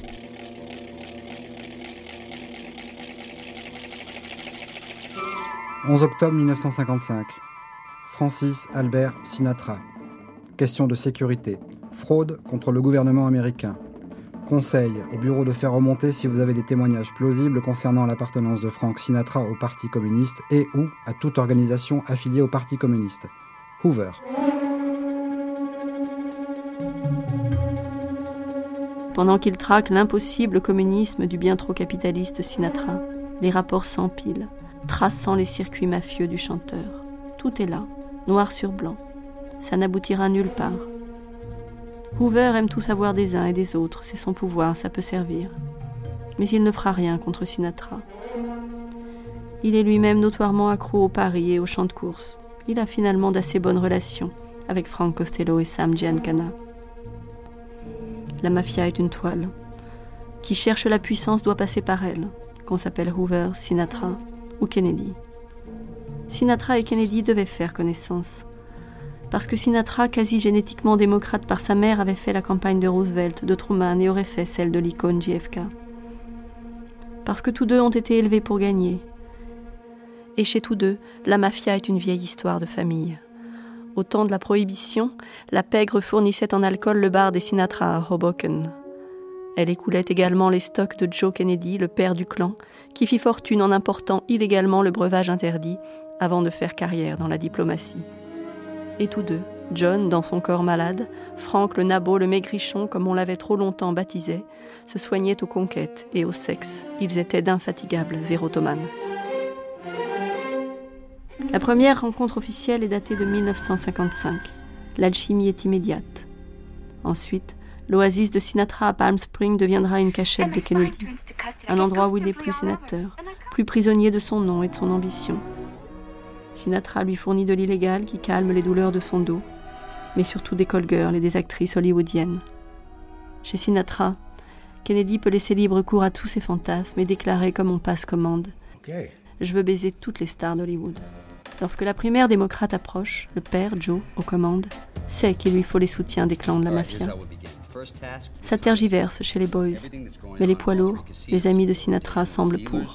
« 11 octobre 1955. Francis Albert Sinatra. Question de sécurité. Fraude contre le gouvernement américain. Conseil au bureau de faire remonter si vous avez des témoignages plausibles concernant l'appartenance de Frank Sinatra au Parti communiste et ou à toute organisation affiliée au Parti communiste. Hoover. » Pendant qu'il traque l'impossible communisme du bien trop capitaliste Sinatra, les rapports s'empilent, traçant les circuits mafieux du chanteur. Tout est là, noir sur blanc. Ça n'aboutira nulle part. Hoover aime tout savoir des uns et des autres, c'est son pouvoir, ça peut servir. Mais il ne fera rien contre Sinatra. Il est lui-même notoirement accro au paris et aux champs de course. Il a finalement d'assez bonnes relations avec Frank Costello et Sam Giancana. La mafia est une toile. Qui cherche la puissance doit passer par elle, qu'on s'appelle Hoover, Sinatra ou Kennedy. Sinatra et Kennedy devaient faire connaissance. Parce que Sinatra, quasi génétiquement démocrate par sa mère, avait fait la campagne de Roosevelt, de Truman et aurait fait celle de l'icône JFK. Parce que tous deux ont été élevés pour gagner. Et chez tous deux, la mafia est une vieille histoire de famille. Au temps de la Prohibition, la pègre fournissait en alcool le bar des Sinatra à Hoboken. Elle écoulait également les stocks de Joe Kennedy, le père du clan, qui fit fortune en important illégalement le breuvage interdit avant de faire carrière dans la diplomatie. Et tous deux, John dans son corps malade, Frank le nabot, le maigrichon comme on l'avait trop longtemps baptisé, se soignaient aux conquêtes et au sexe. Ils étaient d'infatigables érotomanes. La première rencontre officielle est datée de 1955. L'alchimie est immédiate. Ensuite, l'oasis de Sinatra à Palm Springs deviendra une cachette de Kennedy, un endroit où il n'est plus sénateur, plus prisonnier de son nom et de son ambition. Sinatra lui fournit de l'illégal qui calme les douleurs de son dos, mais surtout des call girls et des actrices hollywoodiennes. Chez Sinatra, Kennedy peut laisser libre cours à tous ses fantasmes et déclarer comme on passe commande « Je veux baiser toutes les stars d'Hollywood ». Lorsque la primaire démocrate approche, le père, Joe, aux commandes, sait qu'il lui faut les soutiens des clans de la mafia. Ça tergiverse chez les boys, mais les poids lourds, les amis de Sinatra semblent pour.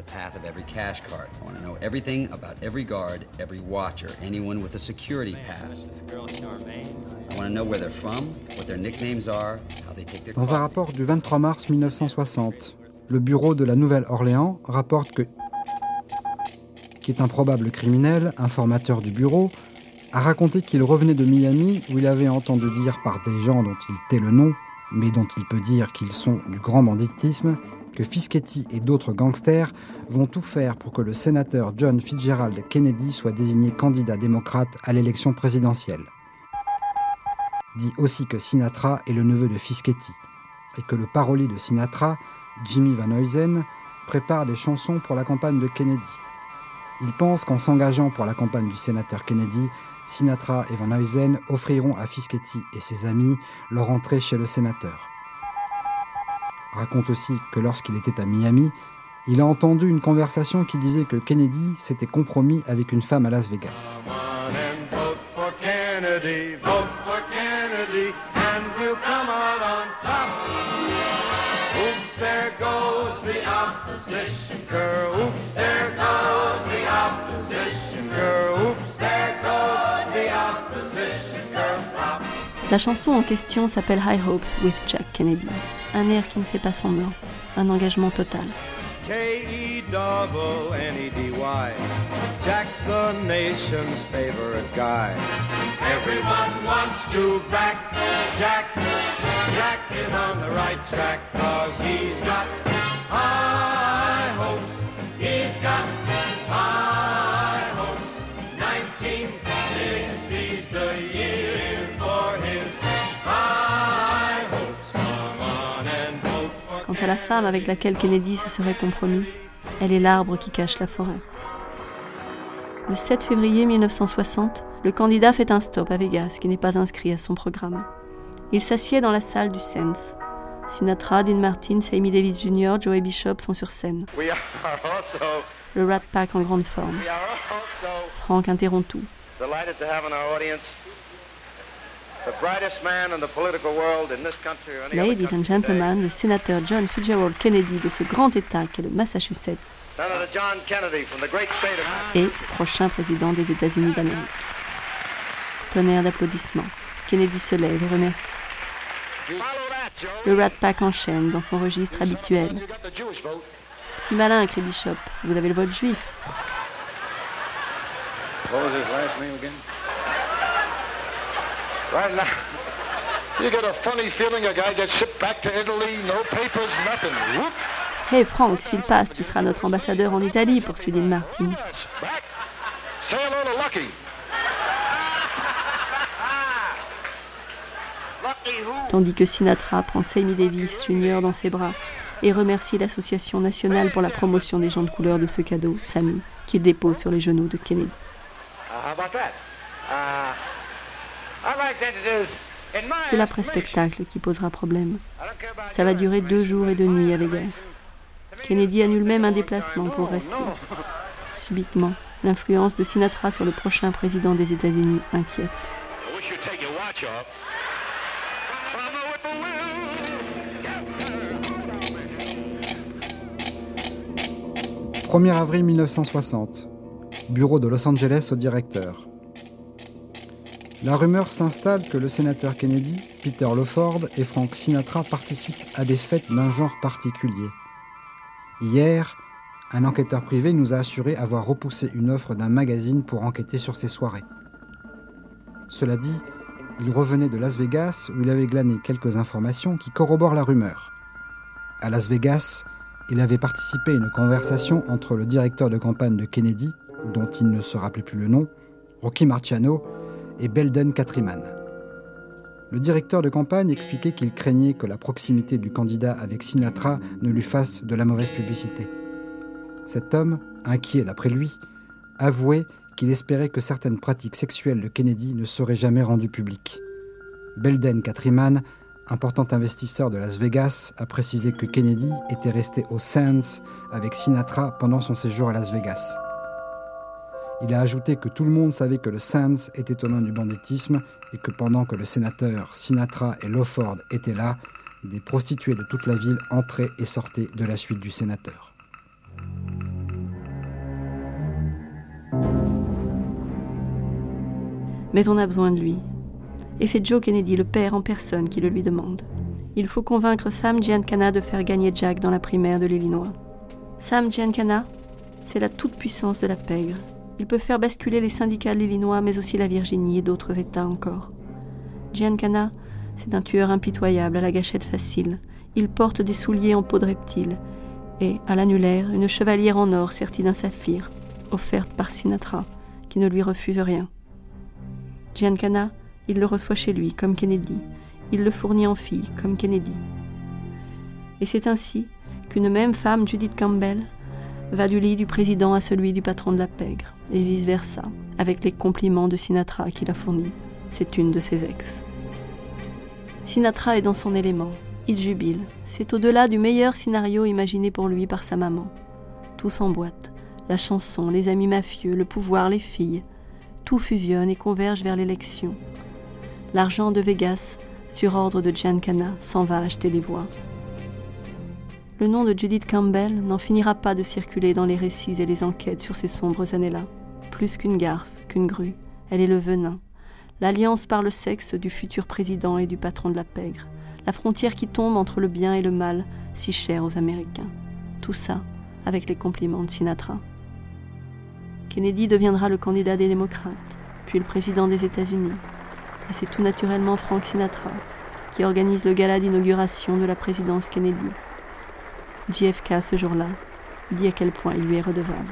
Dans un rapport du 23 mars 1960, le bureau de la Nouvelle-Orléans rapporte que qui est un probable criminel, informateur du bureau, a raconté qu'il revenait de Miami où il avait entendu dire par des gens dont il tait le nom, mais dont il peut dire qu'ils sont du grand banditisme, que Fischetti et d'autres gangsters vont tout faire pour que le sénateur John Fitzgerald Kennedy soit désigné candidat démocrate à l'élection présidentielle. Dit aussi que Sinatra est le neveu de Fischetti, et que le parolier de Sinatra, Jimmy Van Heusen, prépare des chansons pour la campagne de Kennedy. Il pense qu'en s'engageant pour la campagne du sénateur Kennedy, Sinatra et Van Heusen offriront à Fischetti et ses amis leur entrée chez le sénateur. Raconte aussi que lorsqu'il était à Miami, il a entendu une conversation qui disait que Kennedy s'était compromis avec une femme à Las Vegas. La chanson en question s'appelle High Hopes with Jack Kennedy, un air qui ne fait pas semblant, un engagement total. K-E-double-N-E-D-Y, Jack's the nation's favorite guy. Everyone wants to back Jack. Jack is on the right track, 'cause he's got high hopes. He's got high hopes. 1960's the year for his high hopes. Come on and vote for. Quant à la femme avec laquelle Kennedy se serait compromis, elle est l'arbre qui cache la forêt. Le 7 février 1960, le candidat fait un stop à Vegas qui n'est pas inscrit à son programme. Il s'assied dans la salle du Sense. Sinatra, Dean Martin, Sammy Davis Jr., Joey Bishop sont sur scène. Le Rat Pack en grande forme. Frank interrompt tout. Ladies and gentlemen, le sénateur John Fitzgerald Kennedy de ce grand État qu'est le Massachusetts et prochain président des États-Unis d'Amérique. Tonnerre d'applaudissements. Kennedy se lève et remercie. Le Rat Pack enchaîne dans son registre habituel. Petit malin, crie Bishop, vous avez le vote juif. Hey Frank, s'il passe, tu seras notre ambassadeur en Italie, poursuit Dean Martin. Tandis que Sinatra prend Sammy Davis Jr. dans ses bras et remercie l'Association nationale pour la promotion des gens de couleur de ce cadeau, Sammy, qu'il dépose sur les genoux de Kennedy. C'est l'après-spectacle qui posera problème. Ça va durer 2 jours et 2 nuits à Vegas. Kennedy annule même un déplacement pour rester. Subitement, l'influence de Sinatra sur le prochain président des États-Unis inquiète. 1er avril 1960. Bureau de Los Angeles au directeur. La rumeur s'installe que le sénateur Kennedy, Peter Lawford et Frank Sinatra participent à des fêtes d'un genre particulier. Hier, un enquêteur privé nous a assuré avoir repoussé une offre d'un magazine pour enquêter sur ces soirées. Cela dit, il revenait de Las Vegas où il avait glané quelques informations qui corroborent la rumeur. À Las Vegas, il avait participé à une conversation entre le directeur de campagne de Kennedy, dont il ne se rappelait plus le nom, Rocky Marciano et Belden Countryman. Le directeur de campagne expliquait qu'il craignait que la proximité du candidat avec Sinatra ne lui fasse de la mauvaise publicité. Cet homme, inquiet d'après lui, avouait qu'il espérait que certaines pratiques sexuelles de Kennedy ne seraient jamais rendues publiques. Belden Countryman, important investisseur de Las Vegas, a précisé que Kennedy était resté au Sands avec Sinatra pendant son séjour à Las Vegas. Il a ajouté que tout le monde savait que le Sands était aux mains du banditisme et que pendant que le sénateur Sinatra et Lawford étaient là, des prostituées de toute la ville entraient et sortaient de la suite du sénateur. Mais on a besoin de lui. Et c'est Joe Kennedy, le père en personne, qui le lui demande. Il faut convaincre Sam Giancana de faire gagner Jack dans la primaire de l'Illinois. Sam Giancana, c'est la toute-puissance de la pègre. Il peut faire basculer les syndicats de l'Illinois, mais aussi la Virginie et d'autres États encore. Giancana, c'est un tueur impitoyable à la gâchette facile. Il porte des souliers en peau de reptile et, à l'annulaire, une chevalière en or sertie d'un saphir, offerte par Sinatra, qui ne lui refuse rien. Giancana, il le reçoit chez lui, comme Kennedy. Il le fournit en fille, comme Kennedy. Et c'est ainsi qu'une même femme, Judith Campbell, va du lit du président à celui du patron de la pègre, et vice-versa, avec les compliments de Sinatra qu'il a fournis. C'est une de ses ex. Sinatra est dans son élément. Il jubile. C'est au-delà du meilleur scénario imaginé pour lui par sa maman. Tout s'emboîte. La chanson, les amis mafieux, le pouvoir, les filles. Tout fusionne et converge vers l'élection. L'argent de Vegas, sur ordre de Giancana, s'en va acheter des voix. Le nom de Judith Campbell n'en finira pas de circuler dans les récits et les enquêtes sur ces sombres années-là. Plus qu'une garce, qu'une grue, elle est le venin. L'alliance par le sexe du futur président et du patron de la pègre. La frontière qui tombe entre le bien et le mal, si chère aux Américains. Tout ça avec les compliments de Sinatra. Kennedy deviendra le candidat des démocrates, puis le président des États-Unis. Et c'est tout naturellement Frank Sinatra qui organise le gala d'inauguration de la présidence Kennedy. JFK, ce jour-là, dit à quel point il lui est redevable.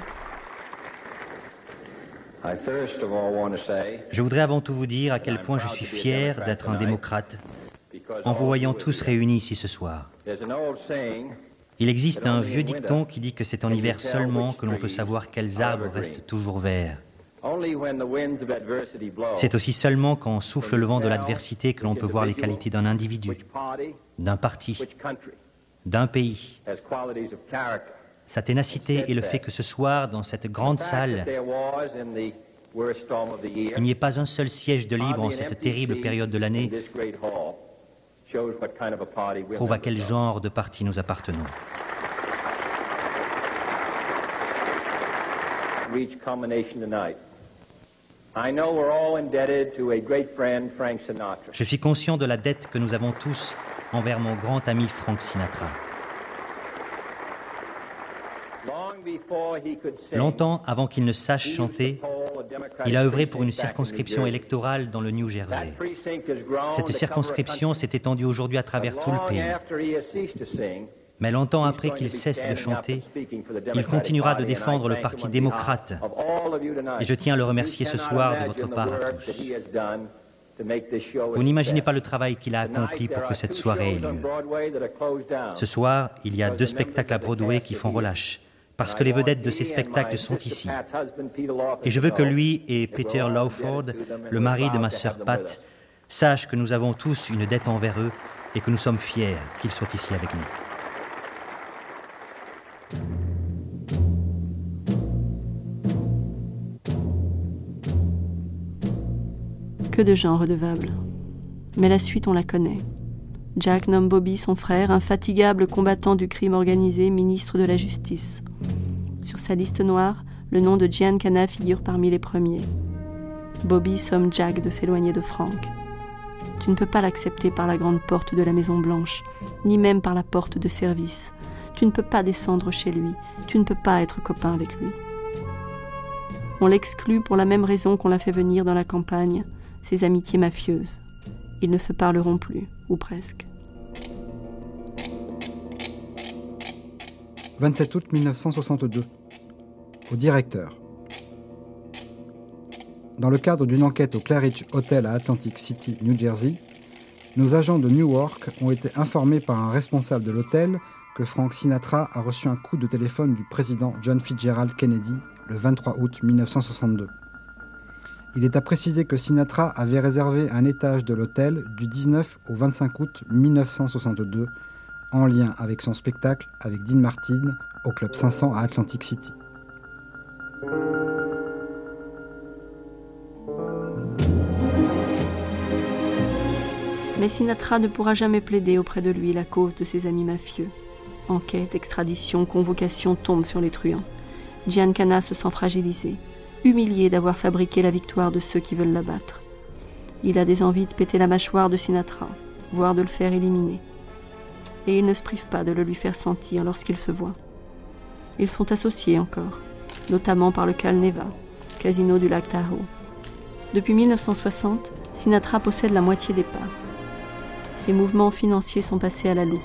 Je voudrais avant tout vous dire à quel point je suis fier d'être un démocrate en vous voyant tous réunis ici ce soir. Il existe un vieux dicton qui dit que c'est en hiver seulement que l'on peut savoir quels arbres restent toujours verts. C'est aussi seulement quand souffle le vent de l'adversité que l'on peut voir les qualités d'un individu, d'un parti, d'un pays, sa ténacité et le fait que ce soir, dans cette grande salle, il n'y ait pas un seul siège de libre en cette terrible période de l'année prouve à quel genre de parti nous appartenons. Je suis conscient de la dette que nous avons tous envers mon grand ami Frank Sinatra. Longtemps avant qu'il ne sache chanter, il a œuvré pour une circonscription électorale dans le New Jersey. Cette circonscription s'est étendue aujourd'hui à travers tout le pays. Mais longtemps après qu'il cesse de chanter, il continuera de défendre le Parti démocrate. Et je tiens à le remercier ce soir de votre part à tous. Vous n'imaginez pas le travail qu'il a accompli pour que cette soirée ait lieu. Ce soir, il y a 2 spectacles à Broadway qui font relâche, parce que les vedettes de ces spectacles sont ici. Et je veux que lui et Peter Lawford, le mari de ma sœur Pat, sachent que nous avons tous une dette envers eux et que nous sommes fiers qu'ils soient ici avec nous. Que de gens redevables. Mais la suite, on la connaît. Jack nomme Bobby, son frère, infatigable combattant du crime organisé, ministre de la Justice. Sur sa liste noire, le nom de Giancana figure parmi les premiers. Bobby somme Jack de s'éloigner de Frank. Tu ne peux pas l'accepter par la grande porte de la Maison Blanche, ni même par la porte de service. Tu ne peux pas descendre chez lui, tu ne peux pas être copain avec lui. On l'exclut pour la même raison qu'on l'a fait venir dans la campagne, ses amitiés mafieuses. Ils ne se parleront plus, ou presque. 27 août 1962. Au directeur. Dans le cadre d'une enquête au Claridge Hotel à Atlantic City, New Jersey, nos agents de Newark ont été informés par un responsable de l'hôtel que Frank Sinatra a reçu un coup de téléphone du président John Fitzgerald Kennedy le 23 août 1962. Il est à préciser que Sinatra avait réservé un étage de l'hôtel du 19 au 25 août 1962 en lien avec son spectacle avec Dean Martin au Club 500 à Atlantic City. Mais Sinatra ne pourra jamais plaider auprès de lui la cause de ses amis mafieux. Enquête, extradition, convocation tombent sur les truands. Giancana se sent fragilisé, humilié d'avoir fabriqué la victoire de ceux qui veulent l'abattre. Il a des envies de péter la mâchoire de Sinatra, voire de le faire éliminer. Et il ne se prive pas de le lui faire sentir lorsqu'ils se voient. Ils sont associés encore, notamment par le Cal Neva, casino du lac Tahoe. Depuis 1960, Sinatra possède la moitié des parts. Ses mouvements financiers sont passés à la loupe.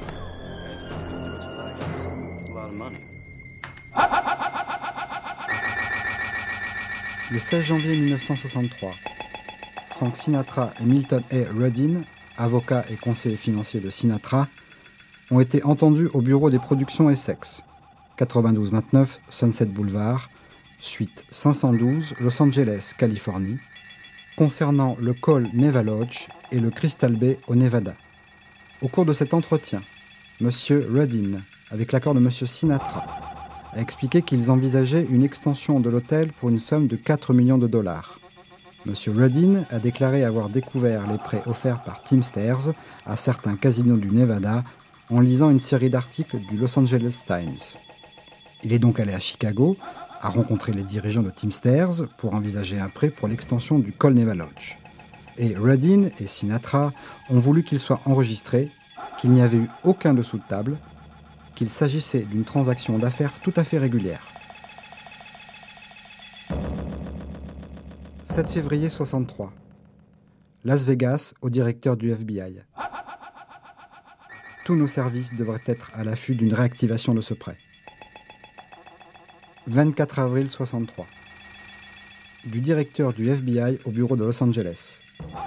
Le 16 janvier 1963, Frank Sinatra et Milton A. Rudin, avocat et conseiller financier de Sinatra, ont été entendus au bureau des productions Essex, 9229 Sunset Boulevard, suite 512, Los Angeles, Californie, concernant le Cole Neva Lodge et le Crystal Bay au Nevada. Au cours de cet entretien, M. Rudin, avec l'accord de M. Sinatra, a expliqué qu'ils envisageaient une extension de l'hôtel pour une somme de 4 millions de dollars. M. Rudin a déclaré avoir découvert les prêts offerts par Teamsters à certains casinos du Nevada en lisant une série d'articles du Los Angeles Times. Il est donc allé à Chicago, a rencontré les dirigeants de Teamsters pour envisager un prêt pour l'extension du Cole Neva Lodge. Et Rudin et Sinatra ont voulu qu'il soit enregistré, qu'il n'y avait eu aucun dessous de table, qu'il s'agissait d'une transaction d'affaires tout à fait régulière. 7 février 63. Las Vegas au directeur du FBI. Tous nos services devraient être à l'affût d'une réactivation de ce prêt. 24 avril 63. Du directeur du FBI au bureau de Los Angeles.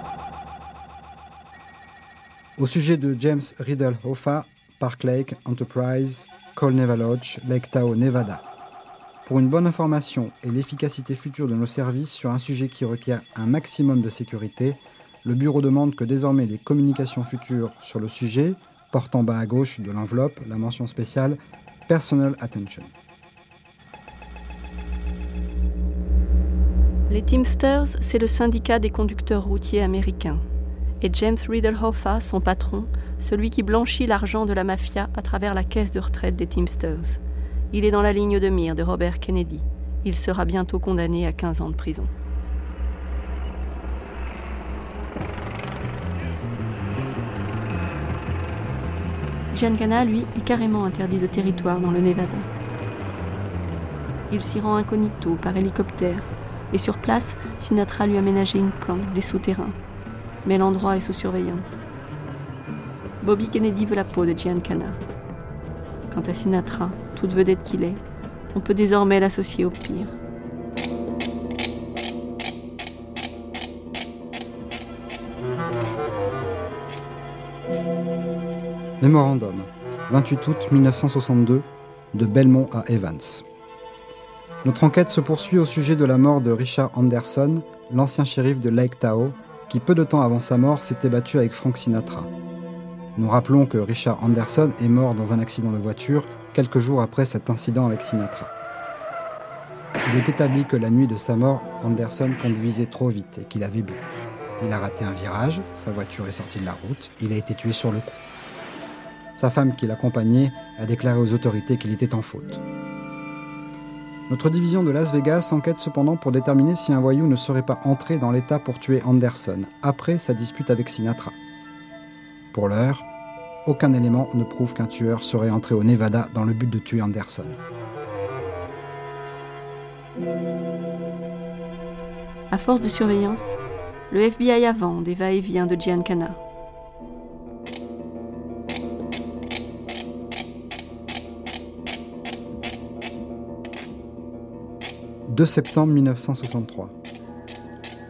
Au sujet de James Riddle Hoffa, Park Lake, Enterprise, Cole Neva Lodge, Lake Tahoe, Nevada. Pour une bonne information et l'efficacité future de nos services sur un sujet qui requiert un maximum de sécurité, le bureau demande que désormais les communications futures sur le sujet portent en bas à gauche de l'enveloppe la mention spéciale « Personal Attention ». Les Teamsters, c'est le syndicat des conducteurs routiers américains. Et James Riddle Hoffa, son patron, celui qui blanchit l'argent de la mafia à travers la caisse de retraite des Teamsters. Il est dans la ligne de mire de Robert Kennedy. Il sera bientôt condamné à 15 ans de prison. Giancana, lui, est carrément interdit de territoire dans le Nevada. Il s'y rend incognito par hélicoptère. Et sur place, Sinatra lui a aménagé une planque, des souterrains. Mais l'endroit est sous surveillance. Bobby Kennedy veut la peau de Giancana. Quant à Sinatra, toute vedette qu'il est, on peut désormais l'associer au pire. Mémorandum, 28 août 1962, de Belmont à Evans. Notre enquête se poursuit au sujet de la mort de Richard Anderson, l'ancien shérif de Lake Tahoe, qui peu de temps avant sa mort s'était battu avec Frank Sinatra. Nous rappelons que Richard Anderson est mort dans un accident de voiture quelques jours après cet incident avec Sinatra. Il est établi que la nuit de sa mort, Anderson conduisait trop vite et qu'il avait bu. Il a raté un virage, sa voiture est sortie de la route, il a été tué sur le coup. Sa femme qui l'accompagnait a déclaré aux autorités qu'il était en faute. Notre division de Las Vegas enquête cependant pour déterminer si un voyou ne serait pas entré dans l'État pour tuer Anderson, après sa dispute avec Sinatra. Pour l'heure, aucun élément ne prouve qu'un tueur serait entré au Nevada dans le but de tuer Anderson. À force de surveillance, le FBI a vent des va-et-vient de Giancana. « 2 septembre 1963.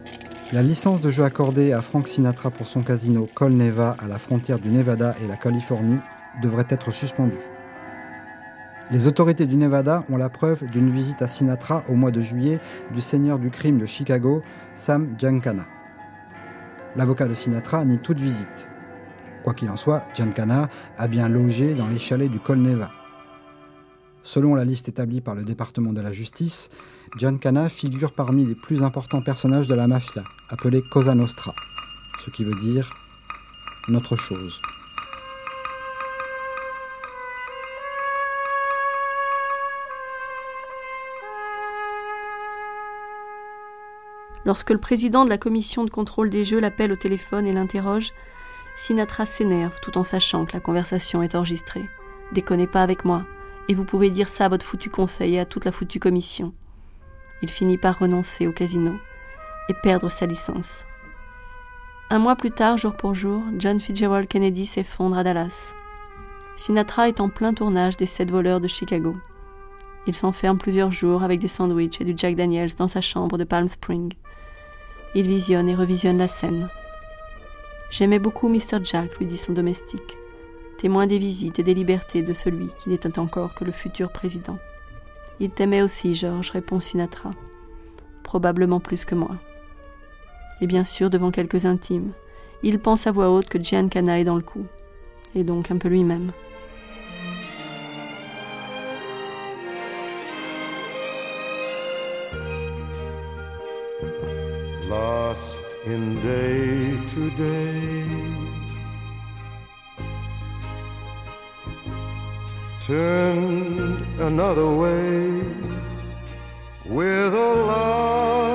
La licence de jeu accordée à Frank Sinatra pour son casino Col Neva à la frontière du Nevada et la Californie devrait être suspendue. Les autorités du Nevada ont la preuve d'une visite à Sinatra au mois de juillet du seigneur du crime de Chicago, Sam Giancana. L'avocat de Sinatra nie toute visite. Quoi qu'il en soit, Giancana a bien logé dans les chalets du Col Neva. Selon la liste établie par le département de la justice, Giancana figure parmi les plus importants personnages de la mafia, appelée Cosa Nostra, ce qui veut dire « notre chose ». Lorsque le président de la commission de contrôle des jeux l'appelle au téléphone et l'interroge, Sinatra s'énerve tout en sachant que la conversation est enregistrée. « Déconnez pas avec moi, et vous pouvez dire ça à votre foutu conseil et à toute la foutue commission. » Il finit par renoncer au casino et perdre sa licence. Un mois plus tard, jour pour jour, John Fitzgerald Kennedy s'effondre à Dallas. Sinatra est en plein tournage des 7 voleurs de Chicago. Il s'enferme plusieurs jours avec des sandwichs et du Jack Daniels dans sa chambre de Palm Springs. Il visionne et revisionne la scène. « J'aimais beaucoup Mr. Jack », lui dit son domestique, témoin des visites et des libertés de celui qui n'était encore que le futur président. « Il t'aimait aussi, George », répond Sinatra. « Probablement plus que moi. » Et bien sûr, devant quelques intimes, il pense à voix haute que Giancana est dans le coup, et donc un peu lui-même. Lost in day to day, turned another way with a laugh,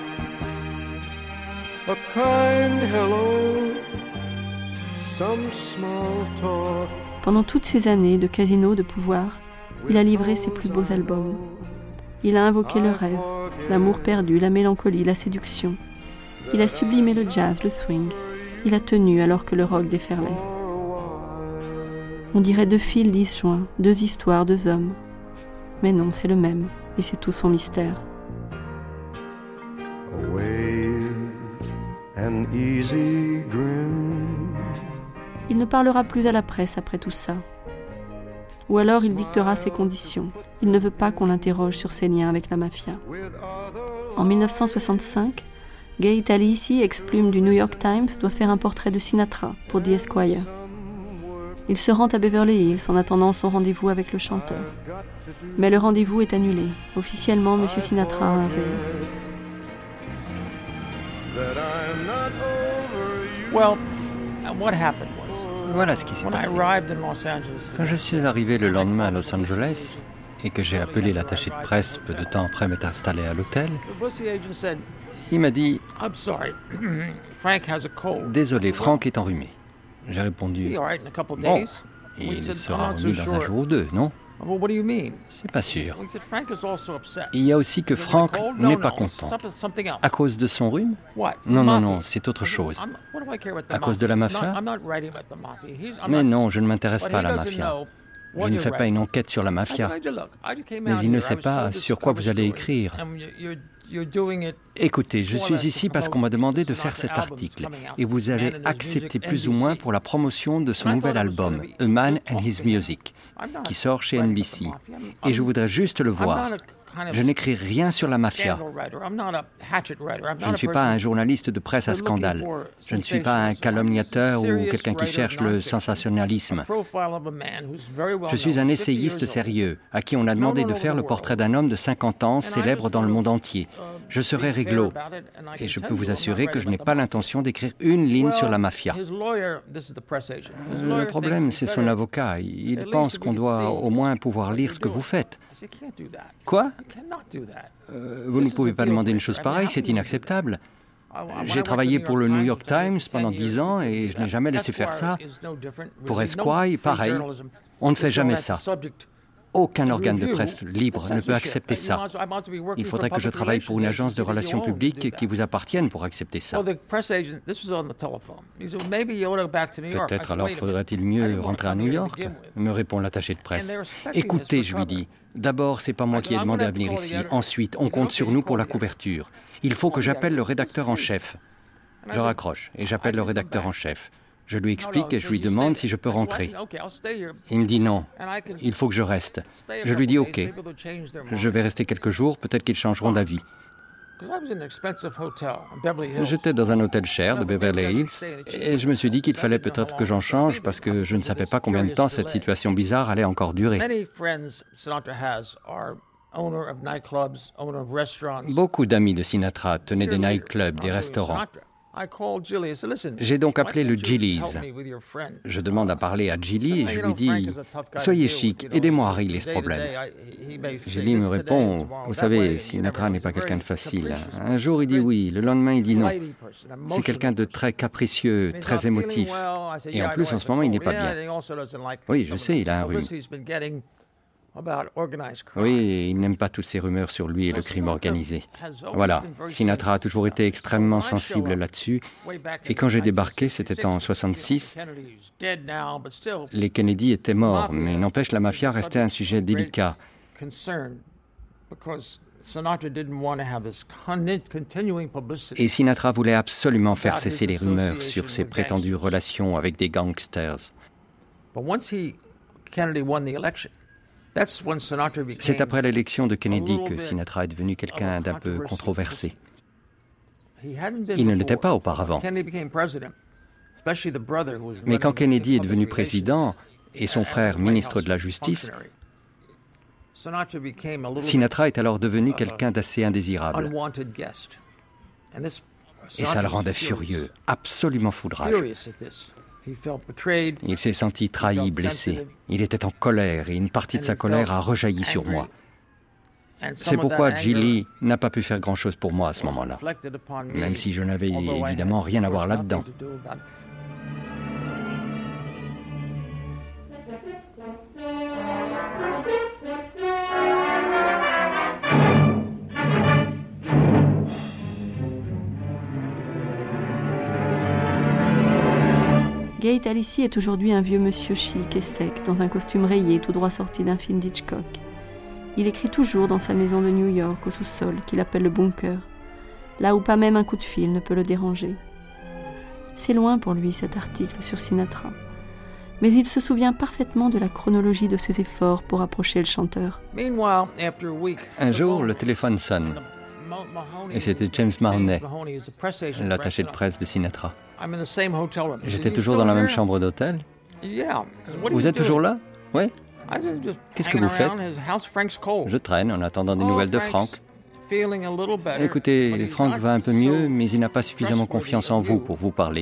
a kind hello, some small talk. Pendant toutes ces années de casino de pouvoir, il a livré ses plus beaux albums. Il a invoqué le rêve, l'amour perdu, la mélancolie, la séduction. Il a sublimé le jazz, le swing. Il a tenu alors que le rock déferlait. On dirait 2 fils disjoints, 2 histoires, 2 hommes. Mais non, c'est le même, et c'est tout son mystère. A wave, an easy grin. Il ne parlera plus à la presse après tout ça. Ou alors il dictera ses conditions. Il ne veut pas qu'on l'interroge sur ses liens avec la mafia. En 1965, Gay Talisi, ex-plume du New York Times, doit faire un portrait de Sinatra pour The Esquire. Il se rend à Beverly Hills en attendant son rendez-vous avec le chanteur. Mais le rendez-vous est annulé. Officiellement, M. Sinatra a un rhume. Voilà ce qui s'est passé. Quand je suis arrivé le lendemain à Los Angeles et que j'ai appelé l'attaché de presse peu de temps après m'être installé à l'hôtel, il m'a dit « Désolé, Frank est enrhumé ». J'ai répondu « Bon, il sera remis dans un jour ou 2, non ?» C'est pas sûr. Il y a aussi que Frank n'est pas content. À cause de son rhume ? Non, c'est autre chose. À cause de la mafia ? Mais non, je ne m'intéresse pas à la mafia. Je ne fais pas une enquête sur la mafia. Mais il ne sait pas sur quoi vous allez écrire. Écoutez, je suis ici parce qu'on m'a demandé de faire cet article et vous allez accepter plus ou moins pour la promotion de son nouvel album, A Man and His Music, qui sort chez NBC. Et je voudrais juste le voir. Je n'écris rien sur la mafia. Je ne suis pas un journaliste de presse à scandale. Je ne suis pas un calomniateur ou quelqu'un qui cherche le sensationnalisme. Je suis un essayiste sérieux, à qui on a demandé de faire le portrait d'un homme de 50 ans, célèbre dans le monde entier. Je serai réglo. Et je peux vous assurer que je n'ai pas l'intention d'écrire une ligne sur la mafia. Le problème, c'est son avocat. Il pense qu'on doit au moins pouvoir lire ce que vous faites. Quoi ? Vous ne pouvez pas demander une chose pareille, c'est inacceptable. J'ai travaillé pour le New York Times pendant 10 ans et je n'ai jamais laissé faire ça. Pour Esquire, pareil. On ne fait jamais ça. Aucun organe de presse libre ne peut accepter ça. Il faudrait que je travaille pour une agence de relations publiques qui vous appartienne pour accepter ça. Peut-être alors faudrait-il mieux rentrer à New York, me répond l'attaché de presse. Écoutez, je lui dis, D'abord, c'est pas moi qui ai demandé à venir ici. Ensuite, on compte sur nous pour la couverture. Il faut que j'appelle le rédacteur en chef. Je raccroche et j'appelle le rédacteur en chef. Je lui explique et je lui demande si je peux rentrer. Il me dit non, il faut que je reste. Je lui dis OK. Je vais rester quelques jours, peut-être qu'ils changeront d'avis. J'étais dans un hôtel cher de Beverly Hills et je me suis dit qu'il fallait peut-être que j'en change parce que je ne savais pas combien de temps cette situation bizarre allait encore durer. Beaucoup d'amis de Sinatra tenaient des nightclubs, des restaurants. J'ai donc appelé le Gillies. Je demande à parler à Gilly et je lui dis « Soyez chic, aidez-moi à régler ce problème ». Gilly me répond « Vous savez, Sinatra n'est pas quelqu'un de facile. Un jour il dit oui, le lendemain il dit non. C'est quelqu'un de très capricieux, très émotif. Et en plus en ce moment il n'est pas bien. Oui, je sais, il a un rhume. Oui, il n'aime pas toutes ces rumeurs sur lui et le crime organisé. Voilà, Sinatra a toujours été extrêmement sensible là-dessus. Et quand j'ai débarqué, c'était en 1966, les Kennedy étaient morts, mais n'empêche, la mafia restait un sujet délicat. Et Sinatra voulait absolument faire cesser les rumeurs sur ses prétendues relations avec des gangsters. C'est après l'élection de Kennedy que Sinatra est devenu quelqu'un d'un peu controversé. Il ne l'était pas auparavant. Mais quand Kennedy est devenu président et son frère ministre de la Justice, Sinatra est alors devenu quelqu'un d'assez indésirable. Et ça le rendait furieux, absolument foudrage. Il s'est senti trahi, blessé. Il était en colère et une partie de sa colère a rejailli sur moi. C'est pourquoi Gilly n'a pas pu faire grand-chose pour moi à ce moment-là, même si je n'avais évidemment rien à voir là-dedans. Gate Alisi est aujourd'hui un vieux monsieur chic et sec, dans un costume rayé tout droit sorti d'un film d'Hitchcock. Il écrit toujours dans sa maison de New York au sous-sol, qu'il appelle le bunker, là où pas même un coup de fil ne peut le déranger. C'est loin pour lui cet article sur Sinatra, mais il se souvient parfaitement de la chronologie de ses efforts pour approcher le chanteur. Un jour, le téléphone sonne, et c'était James Mahoney, l'attaché de presse de Sinatra. J'étais toujours dans la même chambre d'hôtel. Vous êtes toujours là? Oui. Qu'est-ce que vous faites? Je traîne en attendant des nouvelles de Frank. Écoutez, Frank va un peu mieux, mais il n'a pas suffisamment confiance en vous pour vous parler.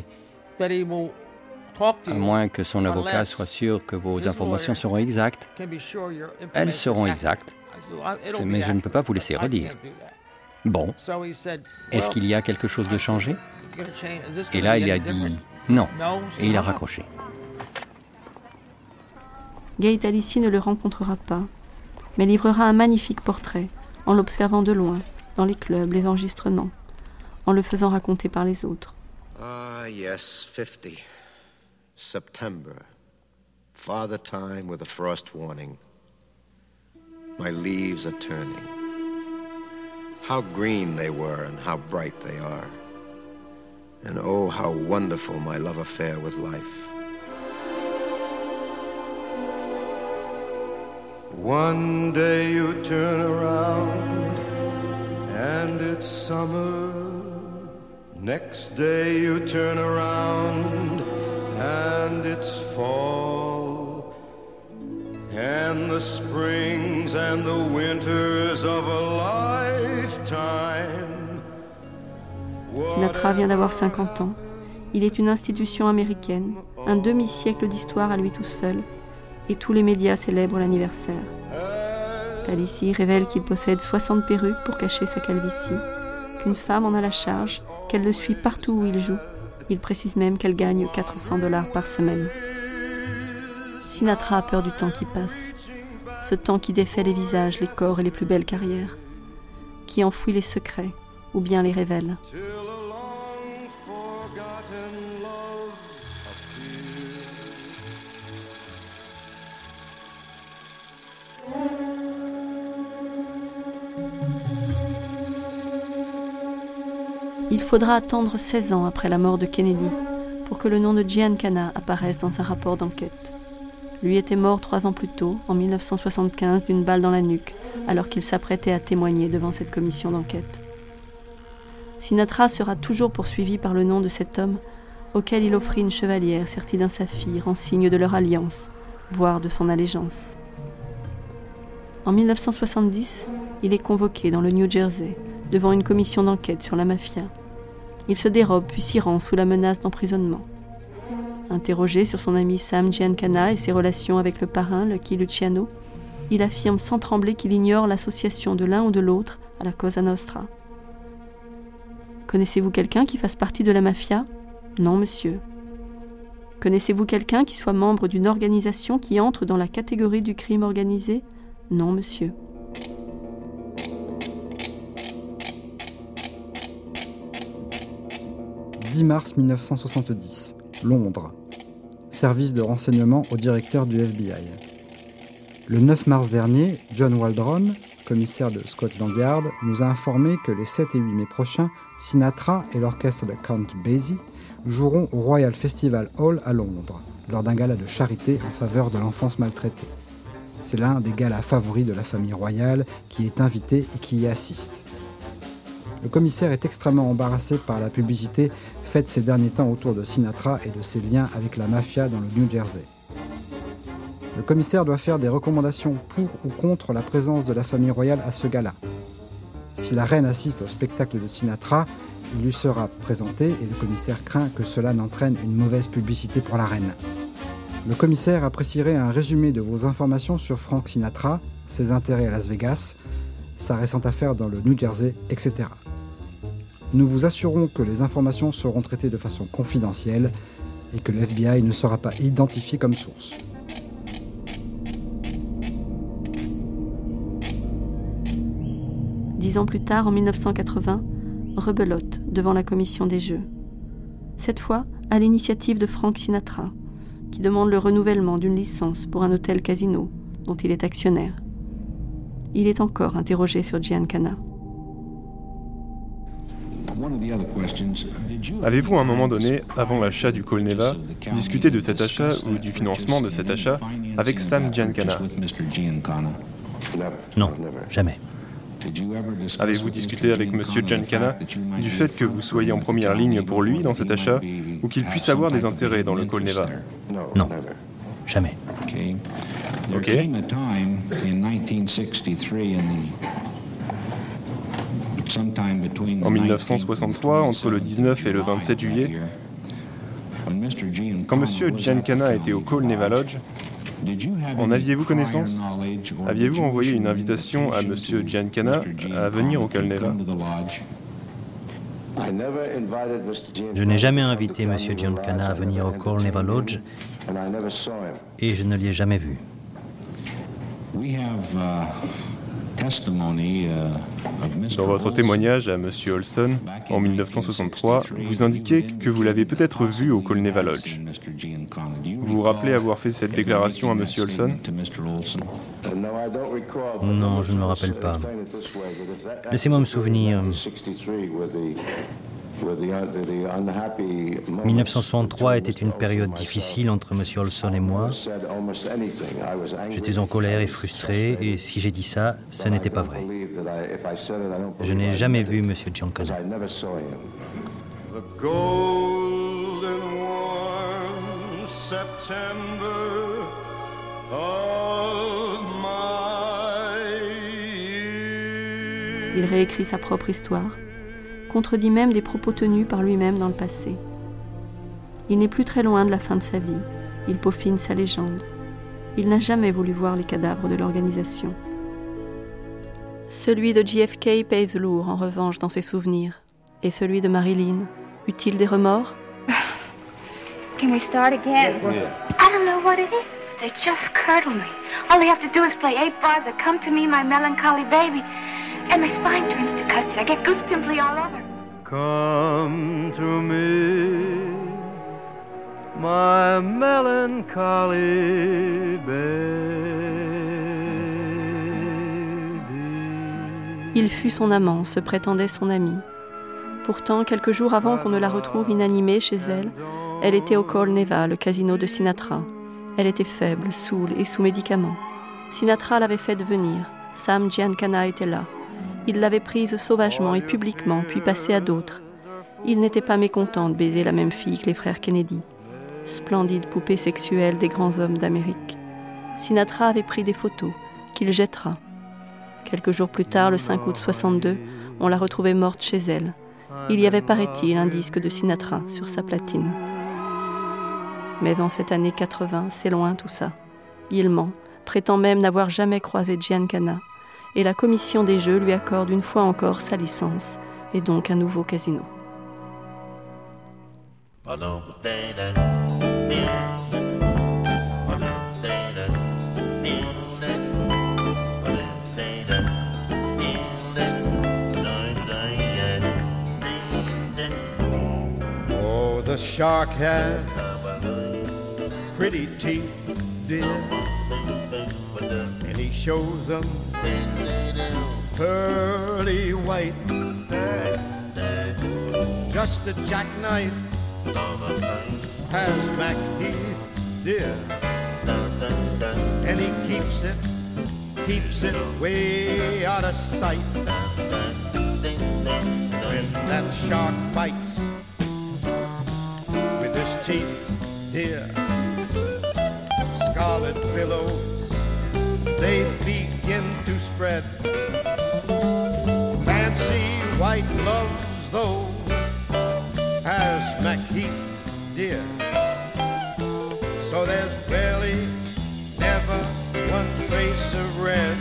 À moins que son avocat soit sûr que vos informations seront exactes. Elles seront exactes, mais je ne peux pas vous laisser relire. Bon. Est-ce qu'il y a quelque chose de changé? Et là, il a dit non, et il a raccroché. Gate Alisi ne le rencontrera pas, mais livrera un magnifique portrait, en l'observant de loin, dans les clubs, les enregistrements, en le faisant raconter par les autres. Ah, yes, 50. September. Father time with a frost warning. My leaves are turning. How green they were and how bright they are. And oh, how wonderful my love affair with life. One day you turn around and it's summer. Next day you turn around and it's fall. And the springs and the winters of a lifetime. Sinatra vient d'avoir 50 ans. Il est une institution américaine, un demi-siècle d'histoire à lui tout seul, et tous les médias célèbrent l'anniversaire. Alisi révèle qu'il possède 60 perruques pour cacher sa calvitie, qu'une femme en a la charge, qu'elle le suit partout où il joue. Il précise même qu'elle gagne $400 par semaine. Sinatra a peur du temps qui passe, ce temps qui défait les visages, les corps et les plus belles carrières, qui enfouit les secrets ou bien les révèle. Il faudra attendre 16 ans après la mort de Kennedy pour que le nom de Giancana apparaisse dans un rapport d'enquête. Lui était mort 3 ans plus tôt, en 1975, d'une balle dans la nuque, alors qu'il s'apprêtait à témoigner devant cette commission d'enquête. Sinatra sera toujours poursuivi par le nom de cet homme, auquel il offrit une chevalière sertie d'un saphir en signe de leur alliance, voire de son allégeance. En 1970, il est convoqué dans le New Jersey, devant une commission d'enquête sur la mafia. Il se dérobe puis s'y rend sous la menace d'emprisonnement. Interrogé sur son ami Sam Giancana et ses relations avec le parrain Lucky Luciano, il affirme sans trembler qu'il ignore l'association de l'un ou de l'autre à la Cosa Nostra. Connaissez-vous quelqu'un qui fasse partie de la mafia ? Non, monsieur. Connaissez-vous quelqu'un qui soit membre d'une organisation qui entre dans la catégorie du crime organisé ? Non, monsieur. « 10 mars 1970, Londres. Service de renseignement au directeur du FBI. Le 9 mars dernier, John Waldron, commissaire de Scotland Yard, nous a informé que les 7 et 8 mai prochains, Sinatra et l'orchestre de Count Basie joueront au Royal Festival Hall à Londres, lors d'un gala de charité en faveur de l'enfance maltraitée. C'est l'un des galas favoris de la famille royale qui est invité et qui y assiste. Le commissaire est extrêmement embarrassé par la publicité faite ces derniers temps autour de Sinatra et de ses liens avec la mafia dans le New Jersey. Le commissaire doit faire des recommandations pour ou contre la présence de la famille royale à ce gala. Si la reine assiste au spectacle de Sinatra, il lui sera présenté et le commissaire craint que cela n'entraîne une mauvaise publicité pour la reine. Le commissaire apprécierait un résumé de vos informations sur Frank Sinatra, ses intérêts à Las Vegas, sa récente affaire dans le New Jersey, etc. Nous vous assurons que les informations seront traitées de façon confidentielle et que le FBI ne sera pas identifié comme source. Dix ans plus tard, en 1980, rebelote devant la commission des Jeux. Cette fois, à l'initiative de Frank Sinatra, qui demande le renouvellement d'une licence pour un hôtel casino dont il est actionnaire. Il est encore interrogé sur Giancana. Avez-vous à un moment donné, avant l'achat du Colneva, discuté de cet achat ou du financement de cet achat avec Sam Giancana ? Non, jamais. Avez-vous discuté avec M. Giancana du fait que vous soyez en première ligne pour lui dans cet achat ou qu'il puisse avoir des intérêts dans le Colneva ? Non, jamais. Ok. En 1963, entre le 19 et le 27 juillet, quand M. Giancana était au Colneva Lodge, en aviez-vous connaissance ? Aviez-vous envoyé une invitation à M. Giancana à venir au Colneva ? Je n'ai jamais invité M. Giancana à venir au Colneva Lodge et je ne l'ai jamais vu. Dans votre témoignage à M. Olson, en 1963, vous indiquez que vous l'avez peut-être vu au Colneva Lodge. Vous vous rappelez avoir fait cette déclaration à M. Olson ? Non, je ne me rappelle pas. Laissez-moi me souvenir. 1963 était une période difficile entre M. Olson et moi. J'étais en colère et frustré, et si j'ai dit ça, ce n'était pas vrai. Je n'ai jamais vu M. Giancana. Il réécrit sa propre histoire, contredit même des propos tenus par lui-même dans le passé. Il n'est plus très loin de la fin de sa vie. Il peaufine sa légende. Il n'a jamais voulu voir les cadavres de l'organisation. Celui de JFK pèse lourd, en revanche, dans ses souvenirs. Et celui de Marilyn, eut-il des remords ? Can we start again? Yeah. I don't know what it is, but they just curdle me. All they have to do is play 8 bars that come to me, my melancholy baby, and my spine turns to custard. I get goose pimply all over. Come to me, my melancholy baby. Il fut son amant, se prétendait son ami. Pourtant, quelques jours avant qu'on ne la retrouve inanimée chez elle, elle était au Coll Neva, le casino de Sinatra. Elle était faible, saoule et sous médicaments. Sinatra l'avait fait venir. Sam Giancana était là. Il l'avait prise sauvagement et publiquement, puis passée à d'autres. Il n'était pas mécontent de baiser la même fille que les frères Kennedy. Splendide poupée sexuelle des grands hommes d'Amérique. Sinatra avait pris des photos, qu'il jettera. Quelques jours plus tard, le 5 août 62, on la retrouvait morte chez elle. Il y avait, paraît-il, un disque de Sinatra sur sa platine. Mais en cette année 80, c'est loin tout ça. Il ment, prétend même n'avoir jamais croisé Giancana, et la commission des jeux lui accorde une fois encore sa licence, et donc un nouveau casino. Oh, the shark has pretty teeth, dear, and he shows them pearly white. Just a jackknife has MacHeath, dear, and he keeps it way out of sight. When that shark bites with his teeth, dear, scarlet billows, they begin to spread. Fancy white gloves, though, has MacHeath, dear. So there's barely never one trace of red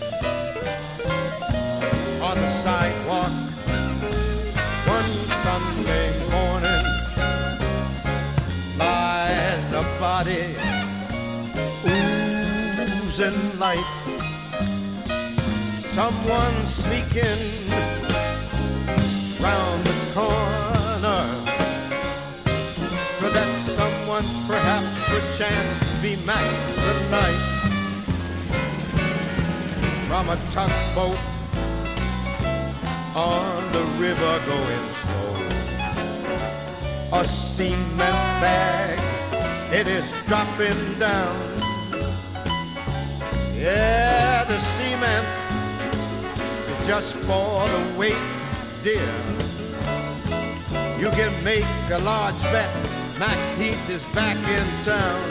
on the sidewalk one Sunday morning. Lies a body oozing light. Someone sneaking round the corner. Could that someone perhaps perchance be Mac the Knight? From a tugboat on the river going slow, a cement bag, it is dropping down. Yeah, the cement is just for the weight, dear. You can make a large bet MacHeath is back in town.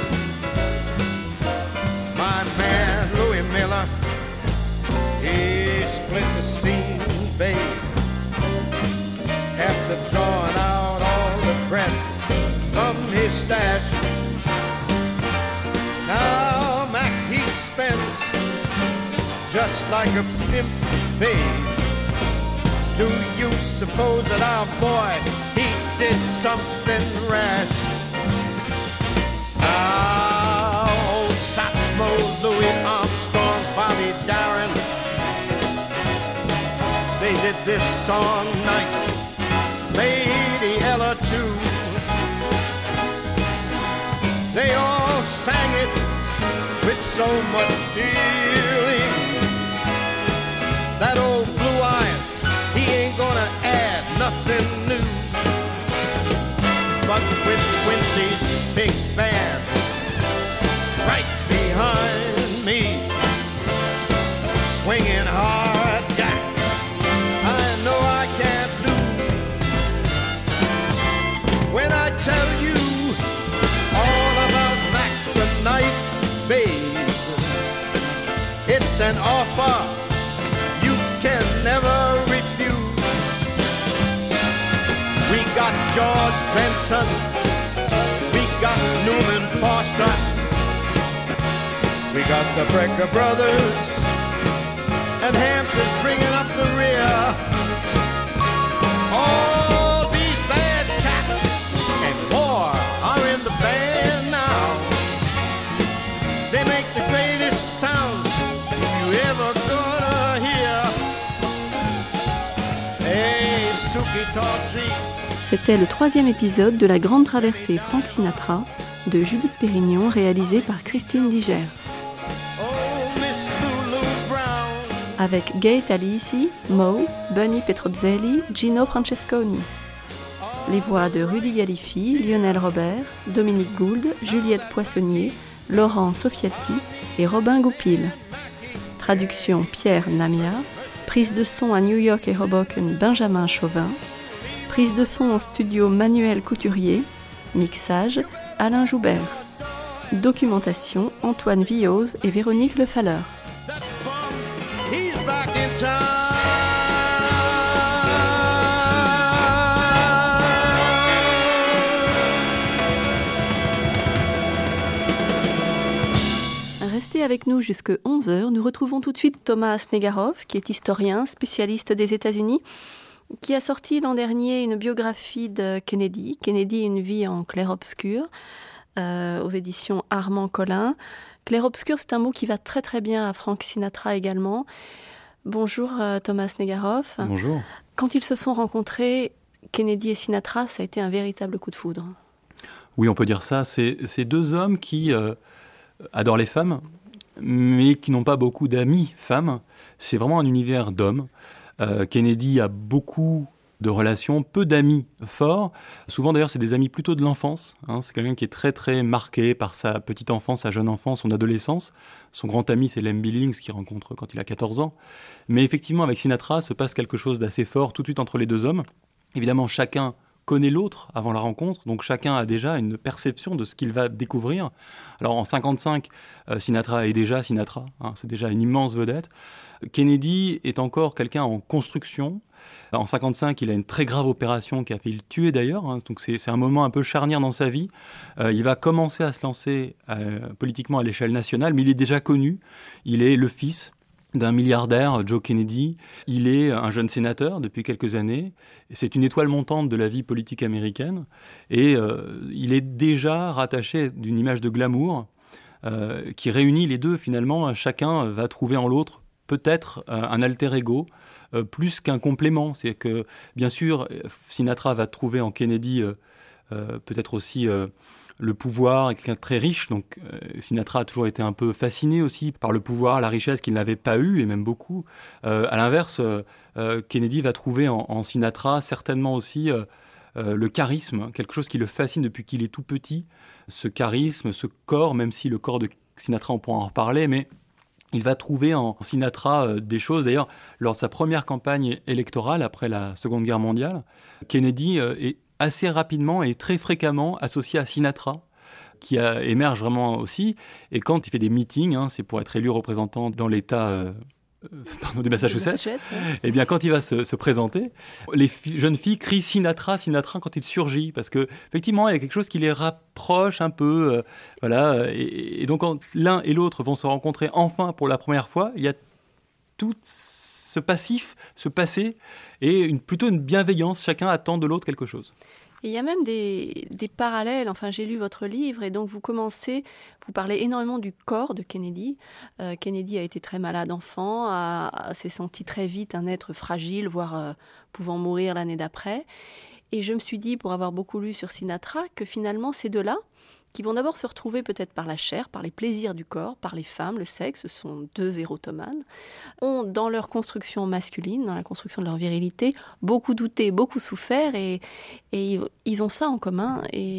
My man Louis Miller, he split the scene, babe, after drawing out all the bread from his stash. Now MacHeath spends just like a pimp, babe. Do you suppose that our boy, he did something rash? Old Satchmo, Louis Armstrong, Bobby Darin, they did this song nice. Lady Ella too. They all sang it with so much feeling. That old Blue Eyes, he ain't gonna add nothing new. But with Quincy's big band right behind me, swinging hard jack, I know I can't lose. When I tell you all about Mac the Knight, babe, it's an offer you can never refuse. We got George Benson, we got Newman Foster, we got the Brecker Brothers, and Hampton's bringing up the rear. All these bad cats and more are in the band now. They make the greatest sounds you ever gonna hear. Hey, Suki Tawdry. C'était le 3e épisode de La Grande Traversée Frank Sinatra de Judith Pérignon, réalisé par Christine Diger. avec Gay Talisi, Moe, Bunny Petrozzelli, Gino Francesconi. Les voix de Rudy Galifi, Lionel Robert, Dominique Gould, Juliette Poissonnier, Laurent Sofiati et Robin Goupil. Traduction Pierre Namia. Prise de son à New York et Hoboken, Benjamin Chauvin. Prise de son en studio Manuel Couturier. Mixage Alain Joubert. Documentation Antoine Villose et Véronique Lefalleur. Restez avec nous jusque 11h. Nous retrouvons tout de suite Thomas Snegarov, qui est historien, spécialiste des États-Unis, qui a sorti l'an dernier une biographie de Kennedy, Kennedy, une vie en clair-obscur, aux éditions Armand Collin. Clair-obscur, c'est un mot qui va très très bien à Frank Sinatra également. Bonjour Thomas Snegarov. Bonjour. Quand ils se sont rencontrés, Kennedy et Sinatra, ça a été un véritable coup de foudre. Oui, on peut dire ça. C'est deux hommes qui adorent les femmes, mais qui n'ont pas beaucoup d'amis femmes. C'est vraiment un univers d'hommes. Kennedy a beaucoup de relations, peu d'amis forts. Souvent d'ailleurs c'est des amis plutôt de l'enfance. C'est quelqu'un qui est très très marqué par sa petite enfance, sa jeune enfance, son adolescence. Son grand ami c'est Lem Billings qu'il rencontre quand il a 14 ans. Mais effectivement avec Sinatra se passe quelque chose d'assez fort tout de suite entre les deux hommes. Évidemment chacun connaît l'autre avant la rencontre, donc chacun a déjà une perception de ce qu'il va découvrir. Alors en 55, Sinatra est déjà Sinatra, c'est déjà une immense vedette. Kennedy est encore quelqu'un en construction. En 55, il a une très grave opération qui a fait le tuer d'ailleurs, donc c'est un moment un peu charnière dans sa vie. Il va commencer à se lancer politiquement à l'échelle nationale, mais il est déjà connu. Il est le fils d'un milliardaire, Joe Kennedy. Il est un jeune sénateur depuis quelques années. C'est une étoile montante de la vie politique américaine. Et il est déjà rattaché d'une image de glamour qui réunit les deux. Finalement, chacun va trouver en l'autre peut-être un alter ego, plus qu'un complément. C'est que, bien sûr, Sinatra va trouver en Kennedy peut-être aussi le pouvoir, quelqu'un de très riche. Donc Sinatra a toujours été un peu fasciné aussi par le pouvoir, la richesse qu'il n'avait pas eu, et même beaucoup. À l'inverse, Kennedy va trouver en Sinatra certainement aussi le charisme, quelque chose qui le fascine depuis qu'il est tout petit. Ce charisme, ce corps, même si le corps de Sinatra, on pourra en reparler, mais il va trouver en Sinatra des choses. D'ailleurs, lors de sa première campagne électorale, après la Seconde Guerre mondiale, Kennedy est assez rapidement et très fréquemment associé à Sinatra, qui émerge vraiment aussi. Et quand il fait des meetings, c'est pour être élu représentant dans l'État du Massachusetts, et bien quand il va se présenter, les jeunes filles crient Sinatra, Sinatra quand il surgit, parce que effectivement il y a quelque chose qui les rapproche un peu, voilà. Et donc quand l'un et l'autre vont se rencontrer enfin pour la première fois, il y a tout ce passif, ce passé, et plutôt une bienveillance. Chacun attend de l'autre quelque chose. Et il y a même des parallèles. Enfin, j'ai lu votre livre et donc vous parlez énormément du corps de Kennedy. Kennedy a été très malade enfant, s'est senti très vite un être fragile, voire pouvant mourir l'année d'après. Et je me suis dit, pour avoir beaucoup lu sur Sinatra, que finalement ces deux-là, qui vont d'abord se retrouver peut-être par la chair, par les plaisirs du corps, par les femmes, le sexe, ce sont deux érotomanes, ont dans leur construction masculine, dans la construction de leur virilité, beaucoup douté, beaucoup souffert, et ils ont ça en commun.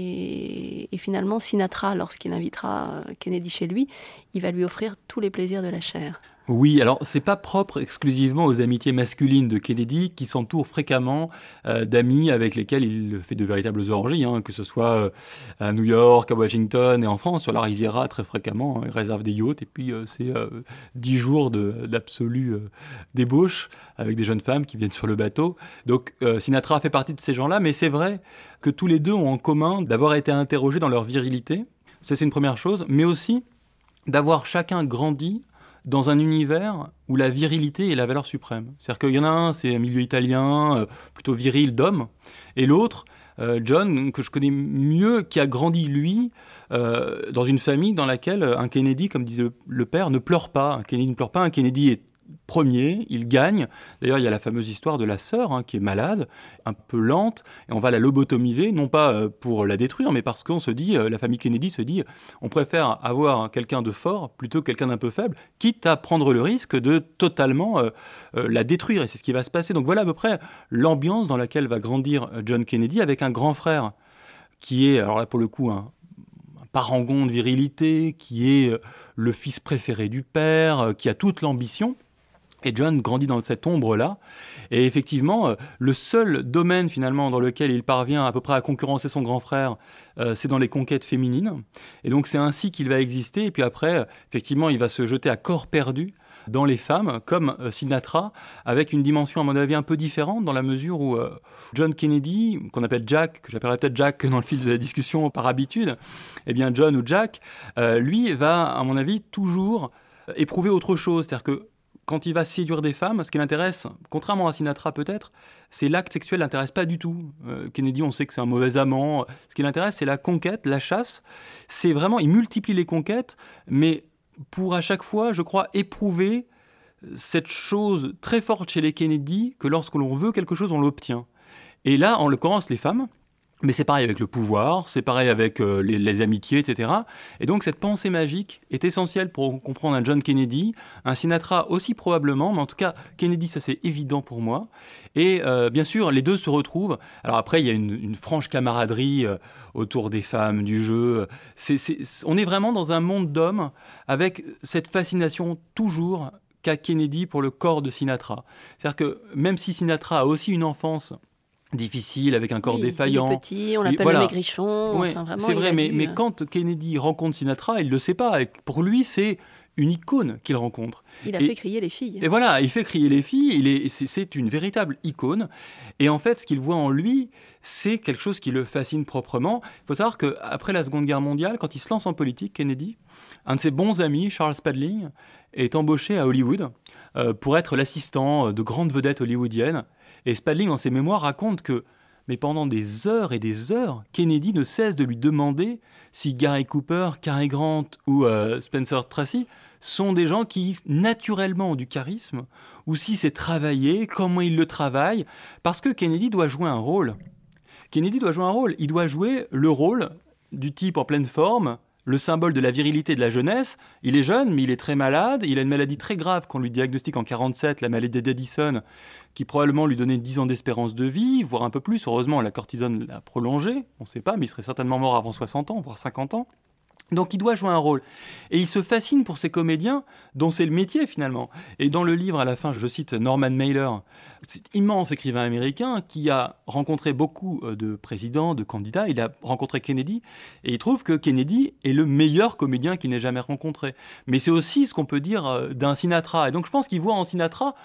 Et finalement, Sinatra, lorsqu'il invitera Kennedy chez lui, il va lui offrir tous les plaisirs de la chair. Oui, alors c'est pas propre exclusivement aux amitiés masculines de Kennedy, qui s'entoure fréquemment d'amis avec lesquels il fait de véritables orgies, que ce soit à New York, à Washington et en France, sur la Riviera très fréquemment. Il réserve des yachts et puis c'est 10 jours d'absolue débauche avec des jeunes femmes qui viennent sur le bateau. Donc Sinatra fait partie de ces gens-là, mais c'est vrai que tous les deux ont en commun d'avoir été interrogés dans leur virilité. Ça, c'est une première chose, mais aussi d'avoir chacun grandi dans un univers où la virilité est la valeur suprême. C'est-à-dire qu'il y en a un, c'est un milieu italien, plutôt viril d'homme, et l'autre, John, que je connais mieux, qui a grandi, lui, dans une famille dans laquelle un Kennedy, comme disait le père, ne pleure pas. Un Kennedy ne pleure pas, un Kennedy est premier, il gagne. D'ailleurs, il y a la fameuse histoire de la sœur qui est malade, un peu lente, et on va la lobotomiser, non pas pour la détruire, mais parce qu'on se dit, la famille Kennedy se dit, on préfère avoir quelqu'un de fort plutôt que quelqu'un d'un peu faible, quitte à prendre le risque de totalement la détruire, et c'est ce qui va se passer. Donc voilà à peu près l'ambiance dans laquelle va grandir John Kennedy, avec un grand frère qui est, alors là pour le coup, un parangon de virilité, qui est le fils préféré du père, qui a toute l'ambition. Et John grandit dans cette ombre-là. Et effectivement, le seul domaine finalement dans lequel il parvient à peu près à concurrencer son grand frère, c'est dans les conquêtes féminines. Et donc c'est ainsi qu'il va exister. Et puis après, effectivement, il va se jeter à corps perdu dans les femmes, comme Sinatra, avec une dimension à mon avis un peu différente, dans la mesure où John Kennedy, qu'on appelle Jack, que j'appellerai peut-être Jack dans le fil de la discussion par habitude, eh bien John ou Jack, lui va, à mon avis, toujours éprouver autre chose. C'est-à-dire que quand il va séduire des femmes, ce qui l'intéresse, contrairement à Sinatra peut-être, c'est l'acte sexuel l'intéresse pas du tout. Kennedy, on sait que c'est un mauvais amant. Ce qui l'intéresse, c'est la conquête, la chasse. C'est vraiment, il multiplie les conquêtes, mais pour à chaque fois, je crois, éprouver cette chose très forte chez les Kennedy, que lorsque l'on veut quelque chose, on l'obtient. Et là, en l'occurrence, les femmes, mais c'est pareil avec le pouvoir, c'est pareil avec les amitiés, etc. Et donc cette pensée magique est essentielle pour comprendre un John Kennedy, un Sinatra aussi probablement, mais en tout cas, Kennedy, ça c'est évident pour moi. Et bien sûr, les deux se retrouvent. Alors après, il y a une franche camaraderie autour des femmes, du jeu. On est vraiment dans un monde d'hommes avec cette fascination toujours qu'a Kennedy pour le corps de Sinatra. C'est-à-dire que même si Sinatra a aussi une enfance difficile, avec un corps défaillant. Il est petit, on l'appelle le maigrichon. Ouais, enfin, c'est vrai, mais quand Kennedy rencontre Sinatra, il ne le sait pas. Et pour lui, c'est une icône qu'il rencontre. Il a fait crier les filles. Et voilà, il fait crier les filles, c'est une véritable icône. Et en fait, ce qu'il voit en lui, c'est quelque chose qui le fascine proprement. Il faut savoir qu'après la Seconde Guerre mondiale, quand il se lance en politique, Kennedy, un de ses bons amis, Charles Spalding, est embauché à Hollywood pour être l'assistant de grandes vedettes hollywoodiennes. Et Spalding, dans ses mémoires, raconte que, mais pendant des heures et des heures, Kennedy ne cesse de lui demander si Gary Cooper, Cary Grant ou Spencer Tracy sont des gens qui, naturellement, ont du charisme, ou si c'est travaillé, comment ils le travaillent, parce que Kennedy doit jouer un rôle. Kennedy doit jouer un rôle. Il doit jouer le rôle du type en pleine forme, le symbole de la virilité de la jeunesse. Il est jeune, mais il est très malade. Il a une maladie très grave qu'on lui diagnostique en 1947, la maladie d'Addison, qui probablement lui donnait 10 ans d'espérance de vie, voire un peu plus. Heureusement, la cortisone l'a prolongé. On ne sait pas, mais il serait certainement mort avant 60 ans, voire 50 ans. Donc il doit jouer un rôle. Et il se fascine pour ces comédiens dont c'est le métier finalement. Et dans le livre, à la fin, je cite Norman Mailer, cet immense écrivain américain qui a rencontré beaucoup de présidents, de candidats. Il a rencontré Kennedy et il trouve que Kennedy est le meilleur comédien qu'il n'ait jamais rencontré. Mais c'est aussi ce qu'on peut dire d'un Sinatra. Et donc je pense qu'il voit en Sinatra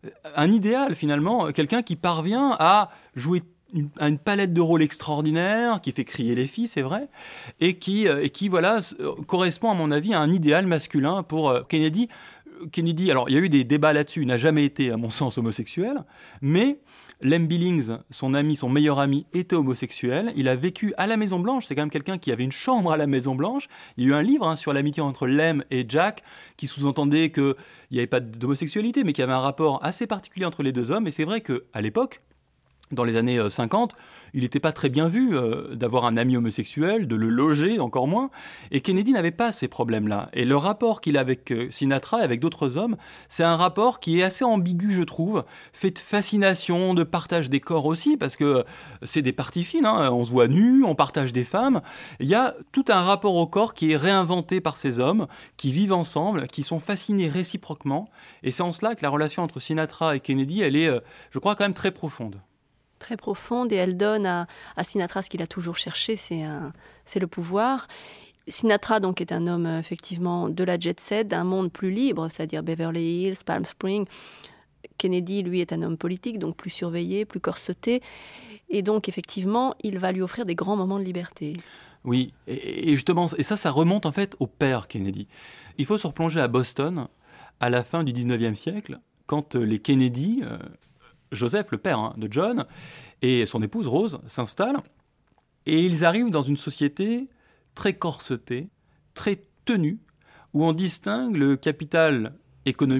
un idéal finalement, quelqu'un qui parvient à jouer une palette de rôles extraordinaire, qui fait crier les filles, c'est vrai, et qui voilà, correspond à mon avis à un idéal masculin pour Kennedy. Kennedy, alors il y a eu des débats là-dessus, il n'a jamais été, à mon sens, homosexuel, mais Lem Billings, son meilleur ami, était homosexuel. Il a vécu à la Maison-Blanche, c'est quand même quelqu'un qui avait une chambre à la Maison-Blanche. Il y a eu un livre sur l'amitié entre Lem et Jack, qui sous-entendait qu'il n'y avait pas d'homosexualité, mais qu'il y avait un rapport assez particulier entre les deux hommes, et c'est vrai qu'à l'époque, dans les années 50, il n'était pas très bien vu d'avoir un ami homosexuel, de le loger encore moins, et Kennedy n'avait pas ces problèmes-là. Et le rapport qu'il a avec Sinatra et avec d'autres hommes, c'est un rapport qui est assez ambigu, je trouve, fait de fascination, de partage des corps aussi, parce que c'est des parties fines, on se voit nus, on partage des femmes. Il y a tout un rapport au corps qui est réinventé par ces hommes, qui vivent ensemble, qui sont fascinés réciproquement, et c'est en cela que la relation entre Sinatra et Kennedy, elle est, je crois, quand même très profonde. Très profonde, et elle donne à Sinatra ce qu'il a toujours cherché, c'est le pouvoir. Sinatra donc est un homme effectivement de la jet set, d'un monde plus libre, c'est-à-dire Beverly Hills, Palm Springs. Kennedy, lui, est un homme politique, donc plus surveillé, plus corseté, et donc effectivement, il va lui offrir des grands moments de liberté. Oui, et justement, et ça remonte en fait au père Kennedy. Il faut se replonger à Boston à la fin du 19e siècle, quand les Kennedy... Joseph, le père de John, et son épouse Rose s'installent, et ils arrivent dans une société très corsetée, très tenue, où on distingue le capital économique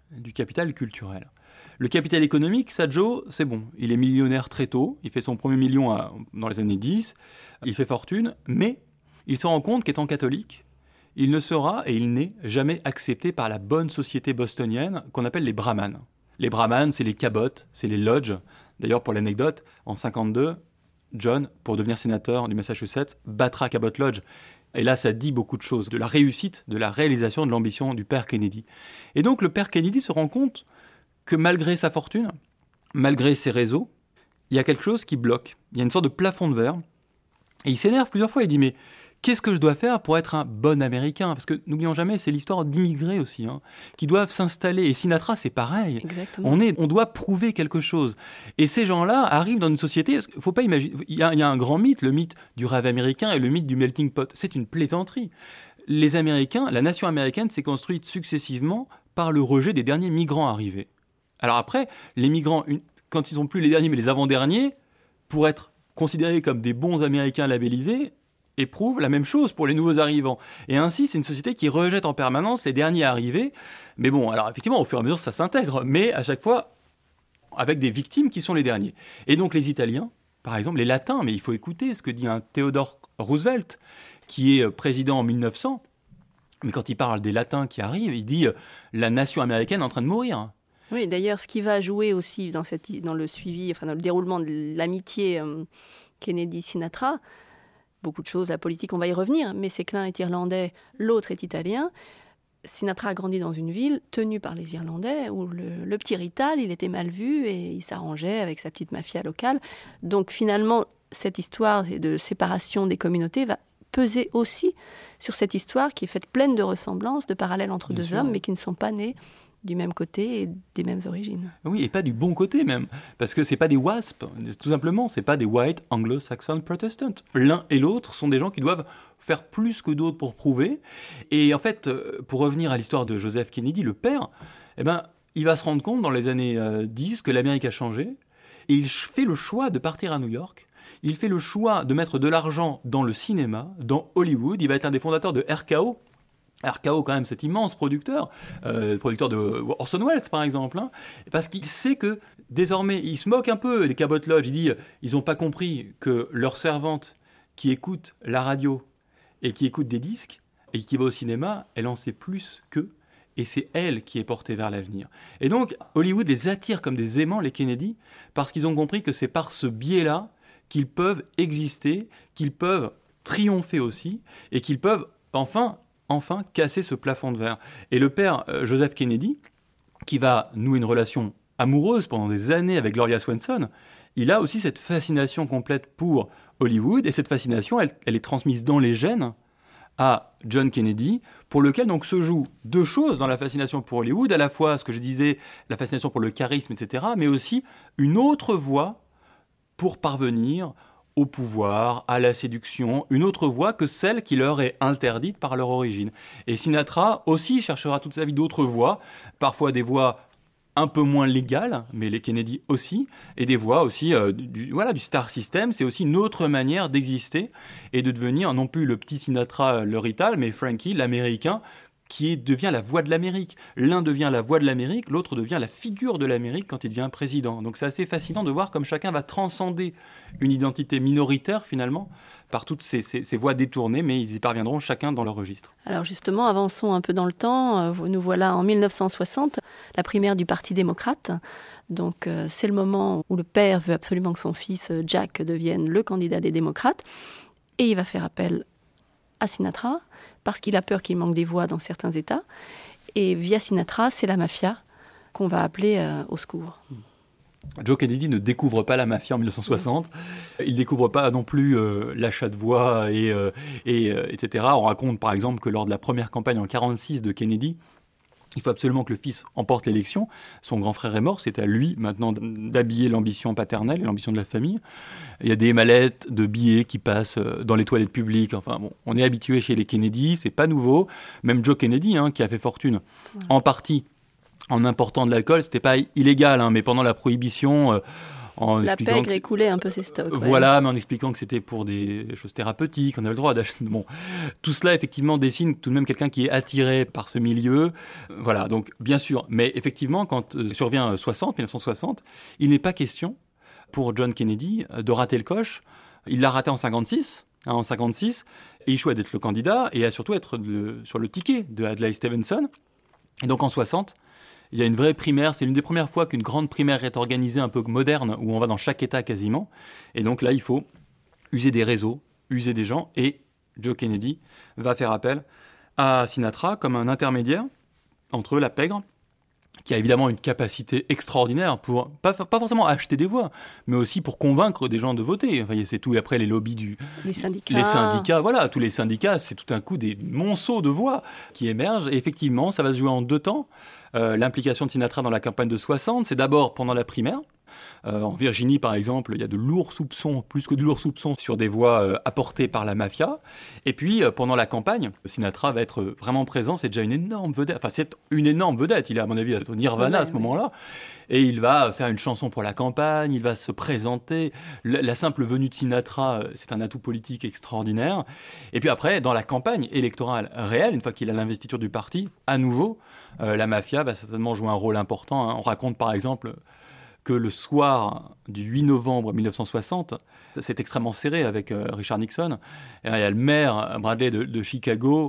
du capital culturel. Le capital économique, ça, Joe, c'est bon. Il est millionnaire très tôt, il fait son premier million dans les années 10, il fait fortune, mais il se rend compte qu'étant catholique, il ne sera et il n'est jamais accepté par la bonne société bostonienne qu'on appelle les brahmanes. Les brahmanes, c'est les cabot, c'est les lodges. D'ailleurs, pour l'anecdote, en 1952, John, pour devenir sénateur du Massachusetts, battra Cabot Lodge. Et là, ça dit beaucoup de choses, de la réussite, de la réalisation de l'ambition du père Kennedy. Et donc, le père Kennedy se rend compte que malgré sa fortune, malgré ses réseaux, il y a quelque chose qui bloque. Il y a une sorte de plafond de verre. Et il s'énerve plusieurs fois. Il dit, mais qu'est-ce que je dois faire pour être un bon Américain ? Parce que, n'oublions jamais, c'est l'histoire d'immigrés aussi, qui doivent s'installer. Et Sinatra, c'est pareil. Exactement. On doit prouver quelque chose. Et ces gens-là arrivent dans une société... Il ne faut pas imaginer... Il y a un grand mythe, le mythe du rêve américain et le mythe du melting pot. C'est une plaisanterie. Les Américains, la nation américaine s'est construite successivement par le rejet des derniers migrants arrivés. Alors après, les migrants, quand ils ne sont plus les derniers mais les avant-derniers, pour être considérés comme des bons Américains labellisés, éprouvent la même chose pour les nouveaux arrivants. Et ainsi, c'est une société qui rejette en permanence les derniers arrivés. Mais bon, alors effectivement, au fur et à mesure, ça s'intègre, mais à chaque fois, avec des victimes qui sont les derniers. Et donc les Italiens, par exemple, les Latins, mais il faut écouter ce que dit un Theodore Roosevelt, qui est président en 1900, mais quand il parle des Latins qui arrivent, il dit « la nation américaine est en train de mourir ». Oui, d'ailleurs, ce qui va jouer aussi dans le suivi, dans le déroulement de l'amitié Kennedy-Sinatra, beaucoup de choses, la politique, on va y revenir, mais c'est que l'un est irlandais, l'autre est italien. Sinatra a grandi dans une ville tenue par les Irlandais, où le petit rital, il était mal vu et il s'arrangeait avec sa petite mafia locale. Donc finalement, cette histoire de séparation des communautés va peser aussi sur cette histoire qui est faite pleine de ressemblances, de parallèles entre deux hommes, mais qui ne sont pas nés du même côté et des mêmes origines. Oui, et pas du bon côté même, parce que c'est pas des WASP, tout simplement, c'est pas des White Anglo-Saxon Protestants. L'un et l'autre sont des gens qui doivent faire plus que d'autres pour prouver. Et en fait, pour revenir à l'histoire de Joseph Kennedy, le père, il va se rendre compte dans les années 10 que l'Amérique a changé, et il fait le choix de partir à New York. Il fait le choix de mettre de l'argent dans le cinéma, dans Hollywood. Il va être un des fondateurs de RKO. RKO, quand même, cet immense producteur de Orson Welles, par exemple, parce qu'il sait que, désormais, il se moque un peu des Cabot Lodge. Il dit, ils n'ont pas compris que leur servante qui écoute la radio et qui écoute des disques et qui va au cinéma, elle en sait plus qu'eux, et c'est elle qui est portée vers l'avenir. Et donc, Hollywood les attire comme des aimants, les Kennedy, parce qu'ils ont compris que c'est par ce biais-là qu'ils peuvent exister, qu'ils peuvent triompher aussi, et qu'ils peuvent enfin casser ce plafond de verre. Et le père Joseph Kennedy, qui va nouer une relation amoureuse pendant des années avec Gloria Swanson, il a aussi cette fascination complète pour Hollywood, et cette fascination, elle est transmise dans les gènes à John Kennedy, pour lequel donc se jouent deux choses dans la fascination pour Hollywood, à la fois, ce que je disais, la fascination pour le charisme, etc., mais aussi une autre voie pour parvenir au pouvoir, à la séduction, une autre voie que celle qui leur est interdite par leur origine. Et Sinatra aussi cherchera toute sa vie d'autres voies, parfois des voies un peu moins légales, mais les Kennedy aussi, et des voies aussi du star system. C'est aussi une autre manière d'exister et de devenir non plus le petit Sinatra, le rital, mais Frankie, l'américain, qui devient la voix de l'Amérique. L'un devient la voix de l'Amérique, l'autre devient la figure de l'Amérique quand il devient président. Donc c'est assez fascinant de voir comme chacun va transcender une identité minoritaire, finalement, par toutes ces voies détournées, mais ils y parviendront chacun dans leur registre. Alors justement, avançons un peu dans le temps. Nous voilà en 1960, la primaire du Parti démocrate. Donc c'est le moment où le père veut absolument que son fils Jack devienne le candidat des démocrates. Et il va faire appel à Sinatra, parce qu'il a peur qu'il manque des voix dans certains États. Et via Sinatra, c'est la mafia qu'on va appeler au secours. Joe Kennedy ne découvre pas la mafia en 1960. Il ne découvre pas non plus l'achat de voix, etc. On raconte par exemple que lors de la première campagne en 1946 de Kennedy, il faut absolument que le fils emporte l'élection. Son grand frère est mort, c'est à lui maintenant d'habiller l'ambition paternelle et l'ambition de la famille. Il y a des mallettes de billets qui passent dans les toilettes publiques. Enfin bon, on est habitué chez les Kennedy, c'est pas nouveau. Même Joe Kennedy, qui a fait fortune en partie en important de l'alcool, c'était pas illégal, mais pendant la prohibition, La pègre écoulait un peu ses stocks. Voilà, mais en expliquant que c'était pour des choses thérapeutiques, on avait le droit d'acheter. Bon, tout cela effectivement dessine tout de même quelqu'un qui est attiré par ce milieu. Voilà, donc bien sûr, mais effectivement, quand survient 1960, il n'est pas question pour John Kennedy de rater le coche. Il l'a raté en 56, et il échoue à d'être le candidat et à surtout être sur le ticket de Adlai Stevenson. Et donc en 60, il y a une vraie primaire. C'est l'une des premières fois qu'une grande primaire est organisée un peu moderne, où on va dans chaque État quasiment. Et donc là, il faut user des réseaux, user des gens. Et Joe Kennedy va faire appel à Sinatra comme un intermédiaire entre la pègre, qui a évidemment une capacité extraordinaire pour, pas forcément acheter des voix, mais aussi pour convaincre des gens de voter. Enfin, c'est tout, et après les lobbies Les syndicats. Les syndicats, voilà, tous les syndicats, c'est tout un coup des monceaux de voix qui émergent. Et effectivement, ça va se jouer en 2 temps. L'implication de Sinatra dans la campagne de 60, c'est d'abord pendant la primaire. En Virginie, par exemple, il y a de lourds soupçons, plus que de lourds soupçons, sur des voix apportées par la mafia. Et puis, pendant la campagne, Sinatra va être vraiment présent. C'est déjà une énorme vedette. Enfin, c'est une énorme vedette. Il est, à mon avis, au Nirvana à ce moment-là. Et il va faire une chanson pour la campagne, il va se présenter. La simple venue de Sinatra, c'est un atout politique extraordinaire. Et puis après, dans la campagne électorale réelle, une fois qu'il a l'investiture du parti, à nouveau, la mafia va certainement jouer un rôle important. On raconte, par exemple, que le soir du 8 novembre 1960, c'est extrêmement serré avec Richard Nixon. Et il y a le maire Bradley de Chicago,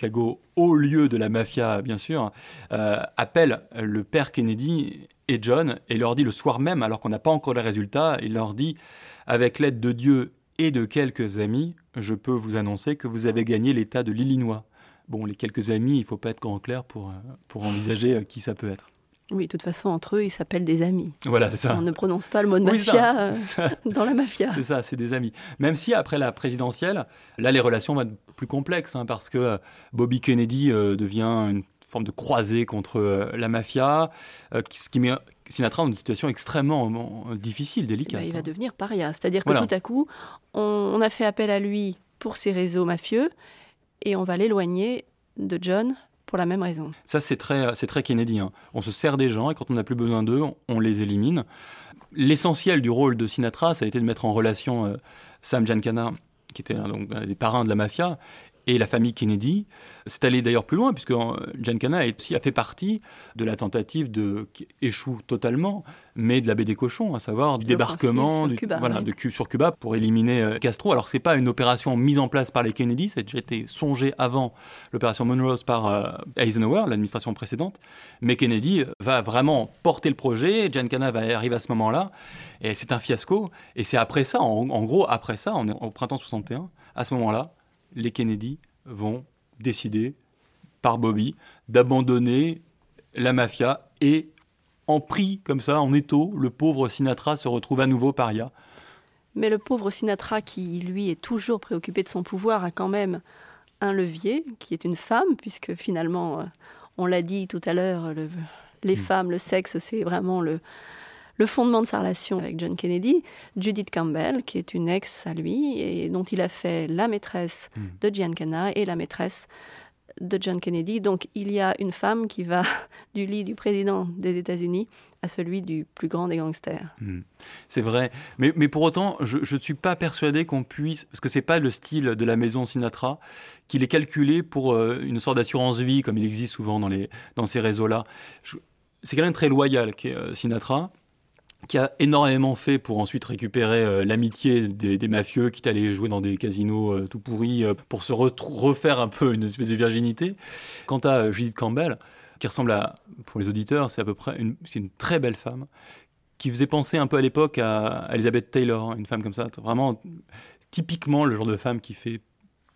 haut lieu de la mafia bien sûr, appelle le père Kennedy et John et leur dit le soir même, alors qu'on n'a pas encore les résultats, il leur dit « Avec l'aide de Dieu et de quelques amis, je peux vous annoncer que vous avez gagné l'État de l'Illinois. » Bon, les quelques amis, il ne faut pas être grand clair pour envisager qui ça peut être. Oui, de toute façon, entre eux, ils s'appellent des amis. Voilà, c'est ça. On ne prononce pas le mot de mafia dans la mafia. C'est ça, c'est des amis. Même si, après la présidentielle, là, les relations vont être plus complexes, parce que Bobby Kennedy devient une forme de croisée contre la mafia, ce qui met Sinatra dans une situation extrêmement difficile, délicate. Il va devenir paria. C'est-à-dire que tout à coup, on a fait appel à lui pour ses réseaux mafieux, et on va l'éloigner de John pour la même raison. Ça, c'est très Kennedy. On se sert des gens et quand on n'a plus besoin d'eux, on les élimine. L'essentiel du rôle de Sinatra, ça a été de mettre en relation Sam Giancana, qui était donc un des parrains de la mafia, et la famille Kennedy. C'est allé d'ailleurs plus loin, puisque Giancana a fait partie de la tentative qui échoue totalement, mais de la baie des cochons, à savoir du débarquement sur Cuba pour éliminer Castro. Alors, ce n'est pas une opération mise en place par les Kennedy, ça a déjà été songé avant l'opération Monroe par Eisenhower, l'administration précédente, mais Kennedy va vraiment porter le projet, Giancana va arriver à ce moment-là, et c'est un fiasco. Et c'est après ça, en gros, après ça, on est au printemps 61, à ce moment-là, les Kennedy vont décider, par Bobby, d'abandonner la mafia et en prix, comme ça, en étau, le pauvre Sinatra se retrouve à nouveau paria. Mais le pauvre Sinatra, qui lui est toujours préoccupé de son pouvoir, a quand même un levier, qui est une femme, puisque finalement, on l'a dit tout à l'heure, les femmes, le sexe, c'est vraiment le fondement de sa relation avec John Kennedy. Judith Campbell, qui est une ex à lui, et dont il a fait la maîtresse de Giancana et la maîtresse de John Kennedy. Donc il y a une femme qui va du lit du président des États-Unis à celui du plus grand des gangsters. C'est vrai, mais pour autant, je ne suis pas persuadé qu'on puisse, parce que ce n'est pas le style de la maison Sinatra, qu'il est calculé pour une sorte d'assurance vie, comme il existe souvent dans ces réseaux-là. C'est quelqu'un de très loyal, qui est Sinatra, qui a énormément fait pour ensuite récupérer l'amitié des mafieux, qui allaient jouer dans des casinos tout pourris, pour se refaire un peu une espèce de virginité. Quant à Judith Campbell, qui ressemble pour les auditeurs, c'est à peu près c'est une très belle femme, qui faisait penser un peu à l'époque à Elizabeth Taylor, une femme comme ça, vraiment typiquement le genre de femme qui fait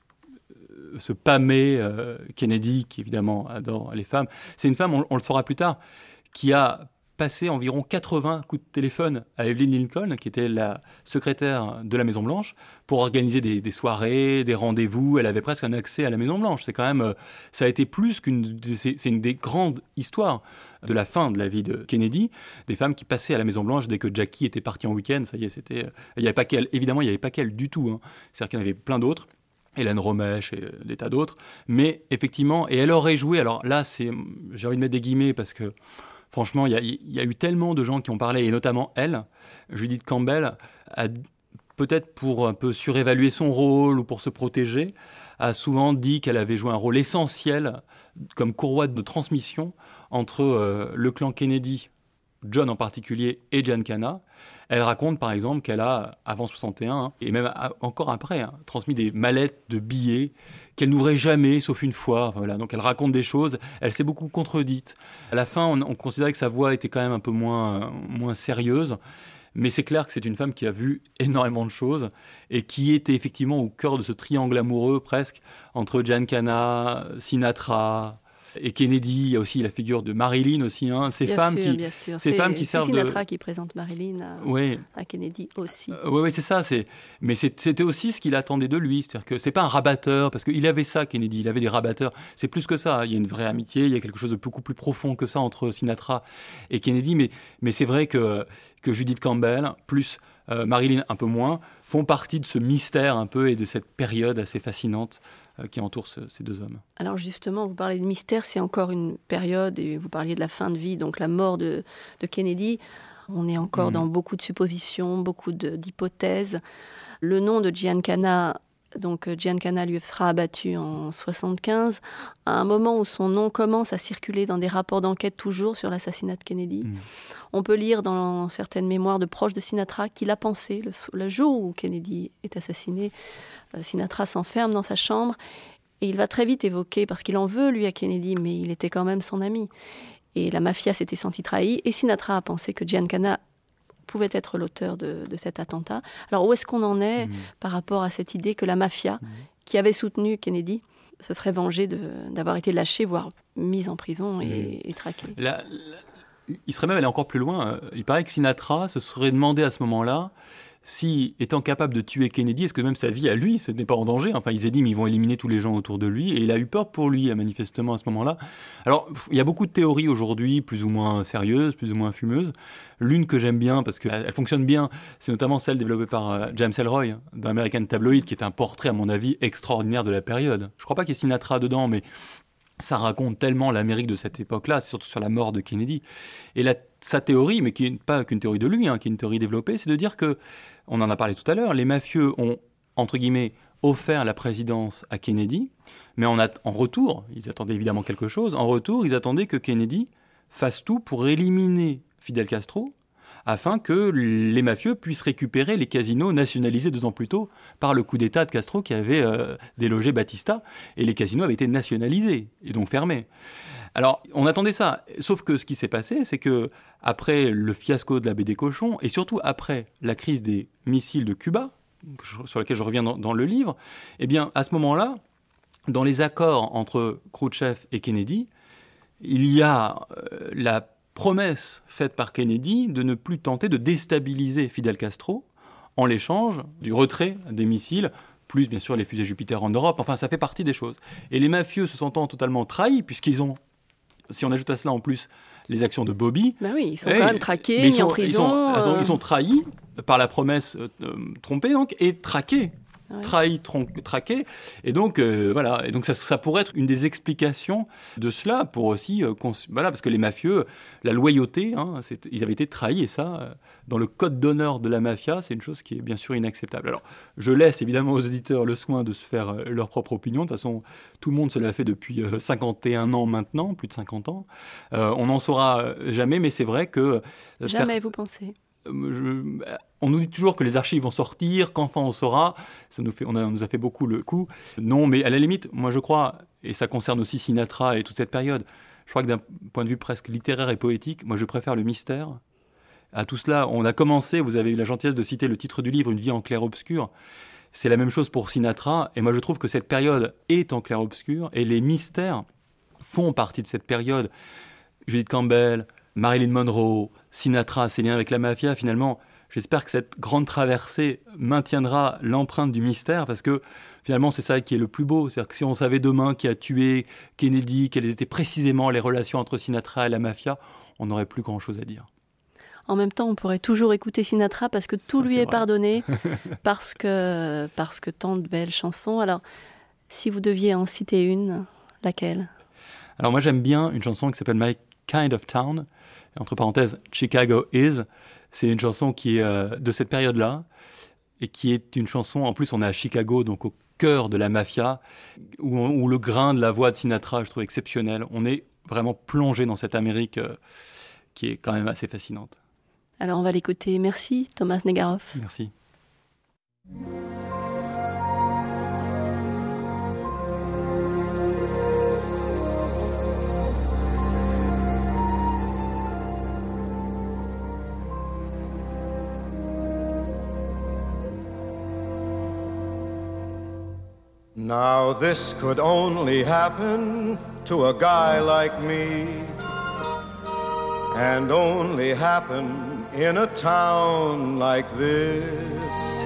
se pâmer Kennedy, qui évidemment adore les femmes. C'est une femme, on le saura plus tard, qui a passé environ 80 coups de téléphone à Evelyn Lincoln, qui était la secrétaire de la Maison-Blanche, pour organiser des soirées, des rendez-vous. Elle avait presque un accès à la Maison-Blanche. C'est quand même, ça a été plus c'est une des grandes histoires de la fin de la vie de Kennedy, des femmes qui passaient à la Maison-Blanche dès que Jackie était parti en week-end. Ça y est, il n'y avait pas qu'elle. Évidemment, il n'y avait pas qu'elle du tout. C'est-à-dire qu'il y en avait plein d'autres. Hélène Romèche et des tas d'autres. Mais effectivement, et elle aurait joué, alors là, j'ai envie de mettre des guillemets parce que Franchement, il y a eu tellement de gens qui ont parlé, et notamment elle, Judith Campbell, peut-être pour un peu surévaluer son rôle ou pour se protéger, a souvent dit qu'elle avait joué un rôle essentiel comme courroie de transmission entre le clan Kennedy, John en particulier, et Giancana. Elle raconte par exemple qu'elle a, avant 61, et même encore après, transmis des mallettes de billets qu'elle n'ouvrait jamais, sauf une fois. Voilà. Donc elle raconte des choses, elle s'est beaucoup contredite. À la fin, on considérait que sa voix était quand même un peu moins sérieuse, mais c'est clair que c'est une femme qui a vu énormément de choses et qui était effectivement au cœur de ce triangle amoureux presque entre Giancana, Sinatra et Kennedy. Il y a aussi la figure de Marilyn aussi, ces femmes qui servent de... Sinatra qui présente Marilyn à Kennedy aussi. Oui, c'est ça. Mais c'était aussi ce qu'il attendait de lui. C'est-à-dire que c'est pas un rabatteur, parce qu'il avait ça, Kennedy. Il avait des rabatteurs. C'est plus que ça. Il y a une vraie amitié. Il y a quelque chose de beaucoup plus profond que ça entre Sinatra et Kennedy. Mais c'est vrai que Judith Campbell, plus Marilyn un peu moins, font partie de ce mystère un peu et de cette période assez fascinante qui entoure ces deux hommes. Alors justement, vous parlez de mystère, c'est encore une période, et vous parliez de la fin de vie, donc la mort de Kennedy. On est encore dans beaucoup de suppositions, beaucoup d'hypothèses. Le nom de Giancana, donc Giancana lui sera abattu en 75, à un moment où son nom commence à circuler dans des rapports d'enquête toujours sur l'assassinat de Kennedy. On peut lire dans certaines mémoires de proches de Sinatra qu'il a pensé, le jour où Kennedy est assassiné, Sinatra s'enferme dans sa chambre et il va très vite évoquer, parce qu'il en veut lui à Kennedy, mais il était quand même son ami. Et la mafia s'était sentie trahie et Sinatra a pensé que Giancana pouvait être l'auteur de cet attentat. Alors où est-ce qu'on en est par rapport à cette idée que la mafia, qui avait soutenu Kennedy, se serait vengée d'avoir été lâchée, voire mise en prison et traquée? Il serait même allé encore plus loin. Il paraît que Sinatra se serait demandé à ce moment-là si, étant capable de tuer Kennedy, est-ce que même sa vie à lui, ce n'est pas en danger? Enfin, il s'est dit, mais ils vont éliminer tous les gens autour de lui, et il a eu peur pour lui, manifestement, à ce moment-là. Alors, il y a beaucoup de théories aujourd'hui, plus ou moins sérieuses, plus ou moins fumeuses. L'une que j'aime bien, parce qu'elle fonctionne bien, c'est notamment celle développée par James Ellroy, dans American Tabloid, qui est un portrait, à mon avis, extraordinaire de la période. Je ne crois pas qu'il y ait Sinatra dedans, mais ça raconte tellement l'Amérique de cette époque-là, surtout sur la mort de Kennedy. Et sa théorie, mais qui n'est pas qu'une théorie de lui, qui est une théorie développée, c'est de dire que, on en a parlé tout à l'heure, les mafieux ont, entre guillemets, offert la présidence à Kennedy, mais en retour, ils attendaient évidemment quelque chose, en retour, ils attendaient que Kennedy fasse tout pour éliminer Fidel Castro, afin que les mafieux puissent récupérer les casinos nationalisés 2 ans plus tôt par le coup d'État de Castro qui avait délogé Batista, et les casinos avaient été nationalisés, et donc fermés. Alors, on attendait ça, sauf que ce qui s'est passé, c'est que après le fiasco de la baie des Cochons, et surtout après la crise des missiles de Cuba, sur laquelle je reviens dans le livre, eh bien, à ce moment-là, dans les accords entre Khrouchtchev et Kennedy, il y a la promesse faite par Kennedy de ne plus tenter de déstabiliser Fidel Castro en l'échange du retrait des missiles, plus bien sûr les fusées Jupiter en Europe. Enfin, ça fait partie des choses. Et les mafieux se sentant totalement trahis, puisqu'ils ont, si on ajoute à cela en plus les actions de Bobby... Ben oui, ils sont quand même traqués, mis en prison... Ils sont trahis par la promesse trompée, donc, et traqués. Trahi, traqué, et donc voilà, et donc ça pourrait être une des explications de cela pour aussi voilà, parce que les mafieux, la loyauté, ils avaient été trahis, et ça, dans le code d'honneur de la mafia, c'est une chose qui est bien sûr inacceptable. Alors, je laisse évidemment aux auditeurs le soin de se faire leur propre opinion. De toute façon, tout le monde se l'a fait depuis 51 ans maintenant, plus de 50 ans. On n'en saura jamais, mais c'est vrai que jamais, vous pensez? On nous dit toujours que les archives vont sortir, qu'enfin on saura. On nous a fait beaucoup le coup. Non, mais à la limite, moi je crois, et ça concerne aussi Sinatra et toute cette période, je crois que d'un point de vue presque littéraire et poétique, moi je préfère le mystère. À tout cela, on a commencé, vous avez eu la gentillesse de citer le titre du livre, Une vie en clair-obscur. C'est la même chose pour Sinatra, et moi je trouve que cette période est en clair-obscur, et les mystères font partie de cette période. Judith Campbell, Marilyn Monroe, Sinatra, ses liens avec la mafia, finalement, j'espère que cette grande traversée maintiendra l'empreinte du mystère, parce que finalement, c'est ça qui est le plus beau. C'est-à-dire que si on savait demain qui a tué Kennedy, quelles étaient précisément les relations entre Sinatra et la mafia, on n'aurait plus grand-chose à dire. En même temps, on pourrait toujours écouter Sinatra parce que tout lui est pardonné, parce que tant de belles chansons. Alors, si vous deviez en citer une, laquelle? Alors moi, j'aime bien une chanson qui s'appelle My Kind of Town, Entre parenthèses, Chicago Is, c'est une chanson qui est de cette période-là, et qui est une chanson, en plus on est à Chicago, donc au cœur de la mafia, où le grain de la voix de Sinatra, je trouve exceptionnel. On est vraiment plongé dans cette Amérique qui est quand même assez fascinante. Alors on va l'écouter. Merci Thomas Negaroff. Merci. Now this could only happen to a guy like me, and only happen in a town like this.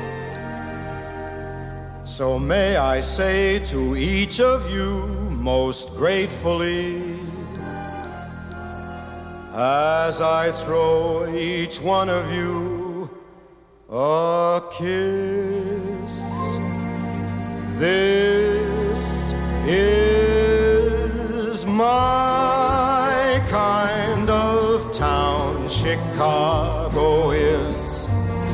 So may I say to each of you most gratefully, as I throw each one of you a kiss, this is my kind of town. Chicago is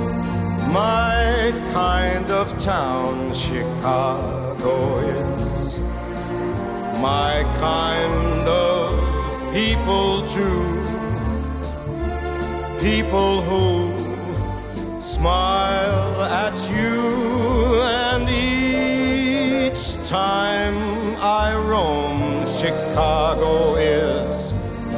my kind of town. Chicago is my kind of people too. People who smile at you, and each time I roam, Chicago is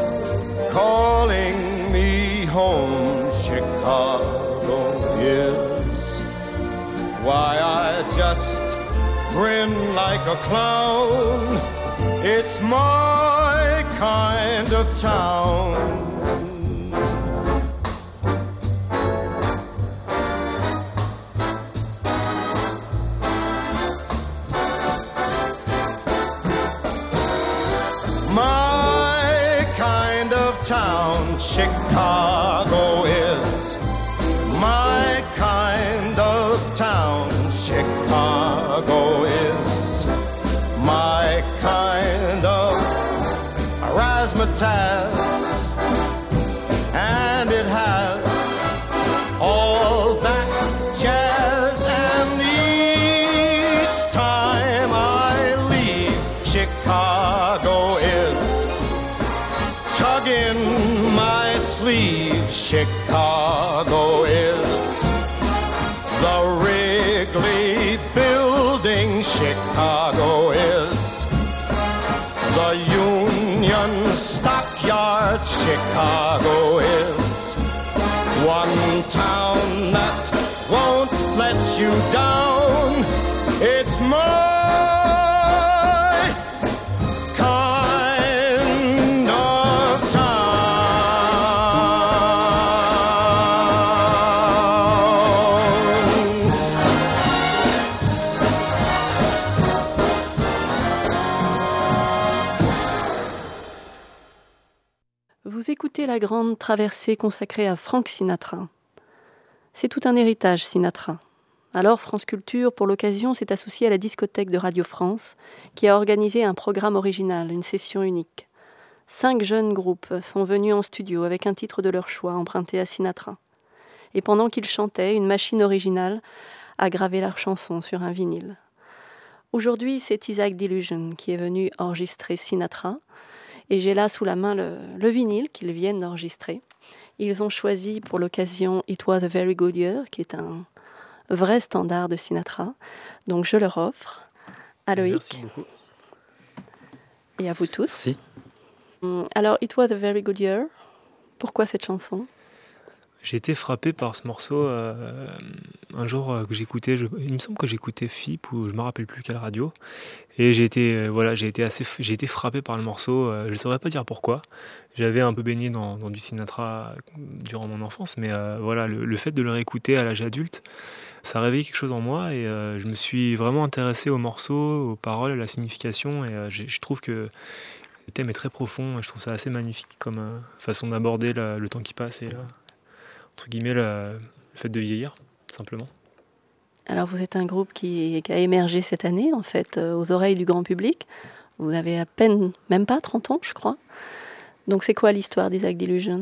calling me home. Chicago is why I just grin like a clown. It's my kind of town. My kind of town, Chicago is my kind of town. Chicago is my kind of razzmatazz, and it has all that jazz. And each time I leave, Chicago is tugging my sleeve. Chicago is the Wrigley Building. Chicago is the Union Stockyard. Chicago is one town that won't let you down. It's my kind of Vous écoutez la grande traversée consacrée à Frank Sinatra. C'est tout un héritage, Sinatra. Alors France Culture, pour l'occasion, s'est associée à la discothèque de Radio France, qui a organisé un programme original, une session unique. 5 jeunes groupes sont venus en studio avec un titre de leur choix emprunté à Sinatra. Et pendant qu'ils chantaient, une machine originale a gravé leur chanson sur un vinyle. Aujourd'hui, c'est Isaac Delusion qui est venu enregistrer Sinatra. Et j'ai là sous la main le vinyle qu'ils viennent d'enregistrer. Ils ont choisi pour l'occasion It Was a Very Good Year, qui est un vrai standard de Sinatra. Donc je leur offre à Loïc. Merci beaucoup. Et à vous tous. Merci. Alors, It Was a Very Good Year, pourquoi cette chanson ? J'ai été frappé par ce morceau un jour que j'écoutais, il me semble que j'écoutais FIP ou je me rappelle plus quelle radio, et j'ai été frappé par le morceau. Je ne saurais pas dire pourquoi. J'avais un peu baigné dans du Sinatra durant mon enfance, mais voilà, le fait de le réécouter à l'âge adulte, ça a réveillé quelque chose en moi, et je me suis vraiment intéressé au morceau, aux paroles, à la signification, et je trouve que le thème est très profond, et je trouve ça assez magnifique comme façon d'aborder le temps qui passe et entre guillemets le fait de vieillir, simplement. Alors vous êtes un groupe qui a émergé cette année, en fait, aux oreilles du grand public. Vous avez à peine, même pas 30 ans, je crois. Donc c'est quoi l'histoire d'Isaac Delusion ?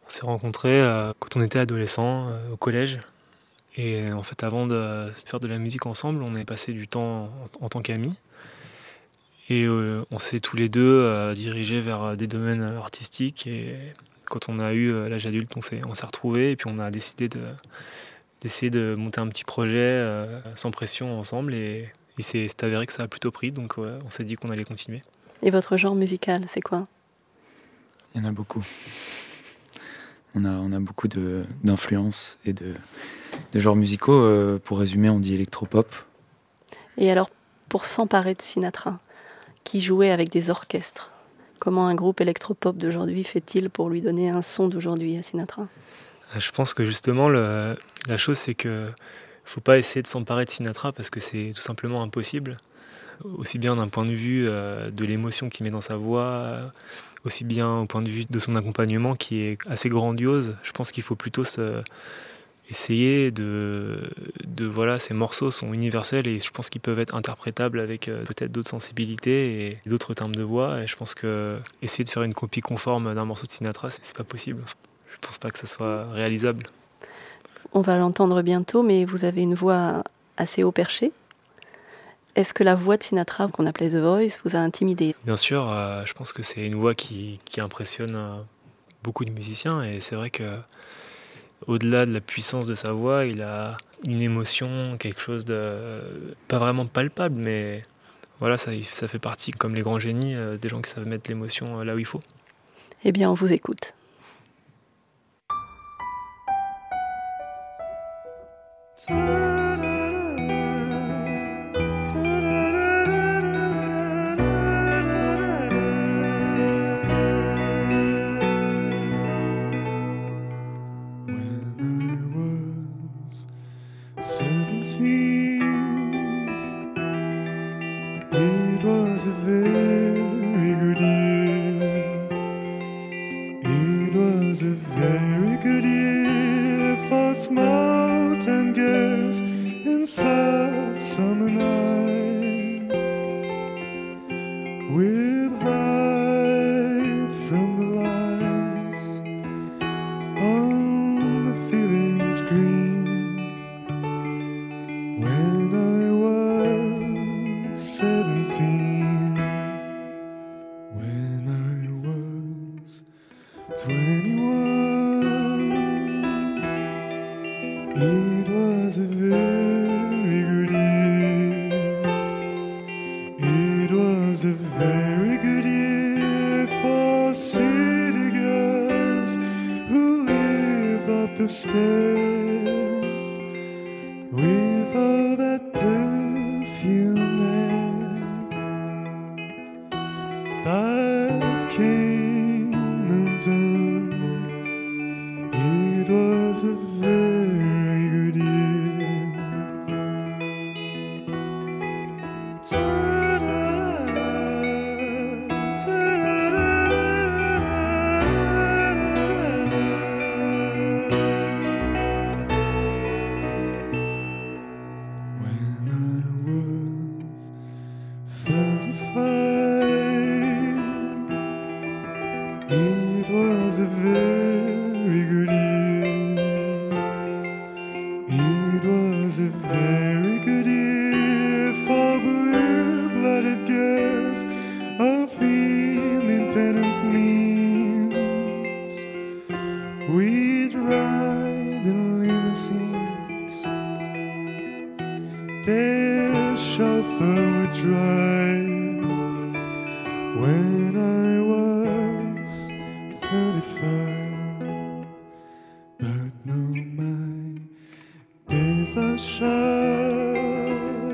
On s'est rencontrés quand on était adolescents, au collège. Et en fait, avant de faire de la musique ensemble, on est passé du temps en tant qu'amis. Et on s'est tous les deux dirigés vers des domaines artistiques. Et quand on a eu l'âge adulte, on s'est retrouvés. Et puis on a décidé d'essayer de monter un petit projet sans pression ensemble. Et il s'est avéré que ça a plutôt pris. Donc on s'est dit qu'on allait continuer. Et votre genre musical, c'est quoi ? Il y en a beaucoup. On a beaucoup d'influences et de genres musicaux. Pour résumer, on dit électropop. Et alors, pour s'emparer de Sinatra, qui jouait avec des orchestres, comment un groupe électropop d'aujourd'hui fait-il pour lui donner un son d'aujourd'hui à Sinatra ? Je pense que justement, la chose, c'est qu'il ne faut pas essayer de s'emparer de Sinatra parce que c'est tout simplement impossible. Aussi bien d'un point de vue de l'émotion qu'il met dans sa voix, aussi bien au point de vue de son accompagnement qui est assez grandiose. Je pense qu'il faut plutôt essayer voilà, ces morceaux sont universels et je pense qu'ils peuvent être interprétables avec peut-être d'autres sensibilités et d'autres timbres de voix. Et je pense que essayer de faire une copie conforme d'un morceau de Sinatra, c'est pas possible. Je pense pas que ça soit réalisable. On va l'entendre bientôt, mais vous avez une voix assez haut perchée. Est-ce que la voix de Sinatra, qu'on appelait The Voice, vous a intimidé ? Bien sûr, je pense que c'est une voix qui impressionne beaucoup de musiciens et c'est vrai que au-delà de la puissance de sa voix, il a une émotion, quelque chose de pas vraiment palpable, mais voilà, ça fait partie, comme les grands génies, des gens qui savent mettre l'émotion là où il faut. Eh bien, on vous écoute. It was a very good year. It was a very good year for small town girls in soft summer night, with light from the lights on the village green. When I was 17, when I was 21, it was a very good year. It was a very good year for city girls who live up the stairs with all that perfume that came and done. It was a very good year. When I was 35, it was a very good year. It was a very good year for blue-blooded girls of independent means. We'd ride in limousines, their chauffeur would drive. When I was 35, but no, my devotion,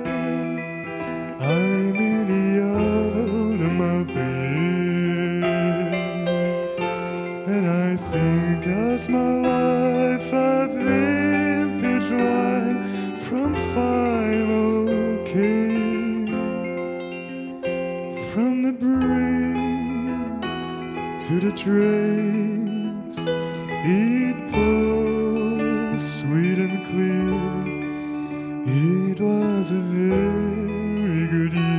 I'm in the autumn of the year, and I think as my life a vintage wine from fine old cane, from the brim to the dregs, it pours sweet and clear. It was a very good year.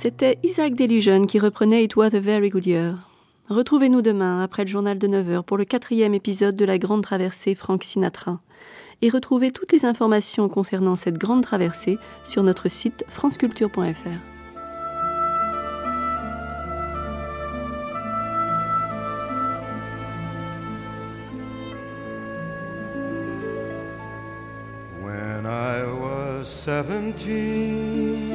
C'était Isaac Delusion qui reprenait It Was a Very Good Year. Retrouvez-nous demain après le journal de 9h pour le 4e épisode de la Grande Traversée Frank Sinatra. Et retrouvez toutes les informations concernant cette grande traversée sur notre site franceculture.fr. When I was 17,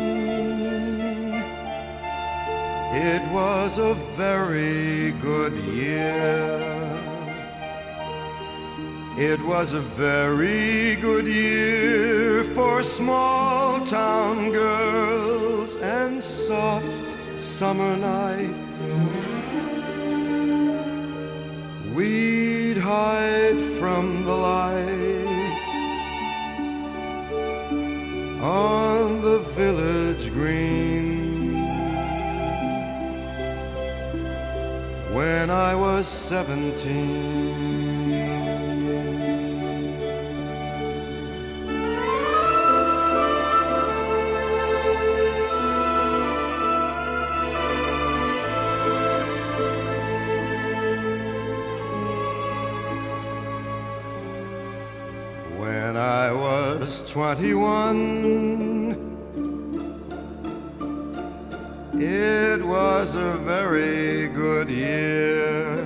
it was a very good year. It was a very good year for small town girls and soft summer nights. We'd hide from the lights on the village green. When I was 17, when I was 21, it was a very good year.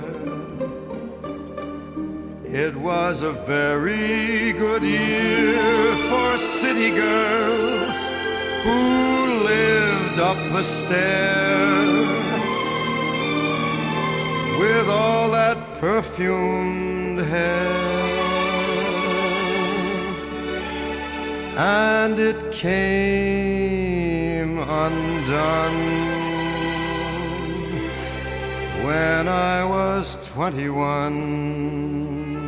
It was a very good year for city girls who lived up the stair with all that perfumed hair. And it came undone when I was 21.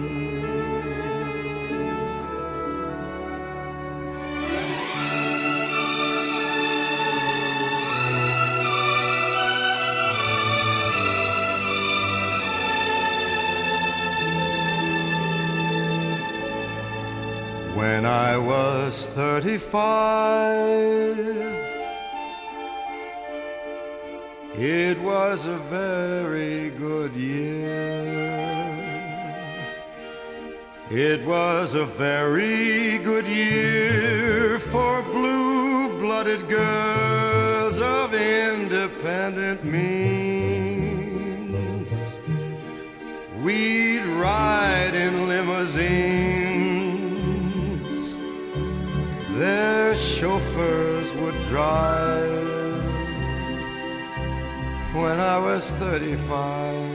When I was 35, it was a very good year. It was a very good year for blue-blooded girls of independent means. We'd ride in limousines, their chauffeurs would drive. When I was 35,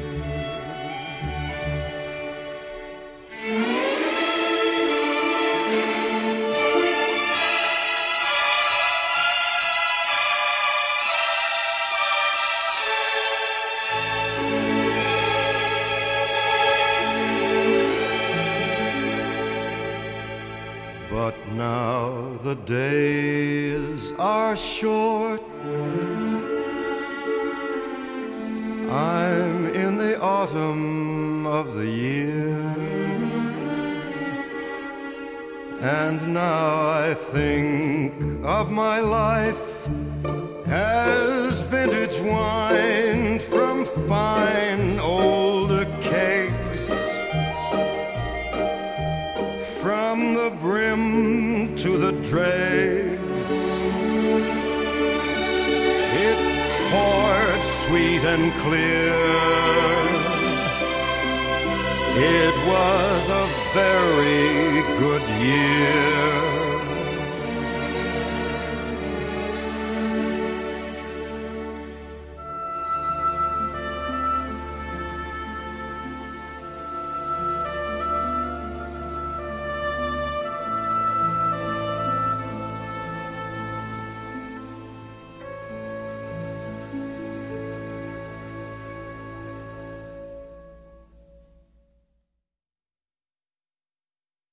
but now the days are short. I'm in the autumn of the year, and now I think of my life as vintage wine from fine old kegs, from the brim to the dregs. It poured sweet and clear. It was a very good year.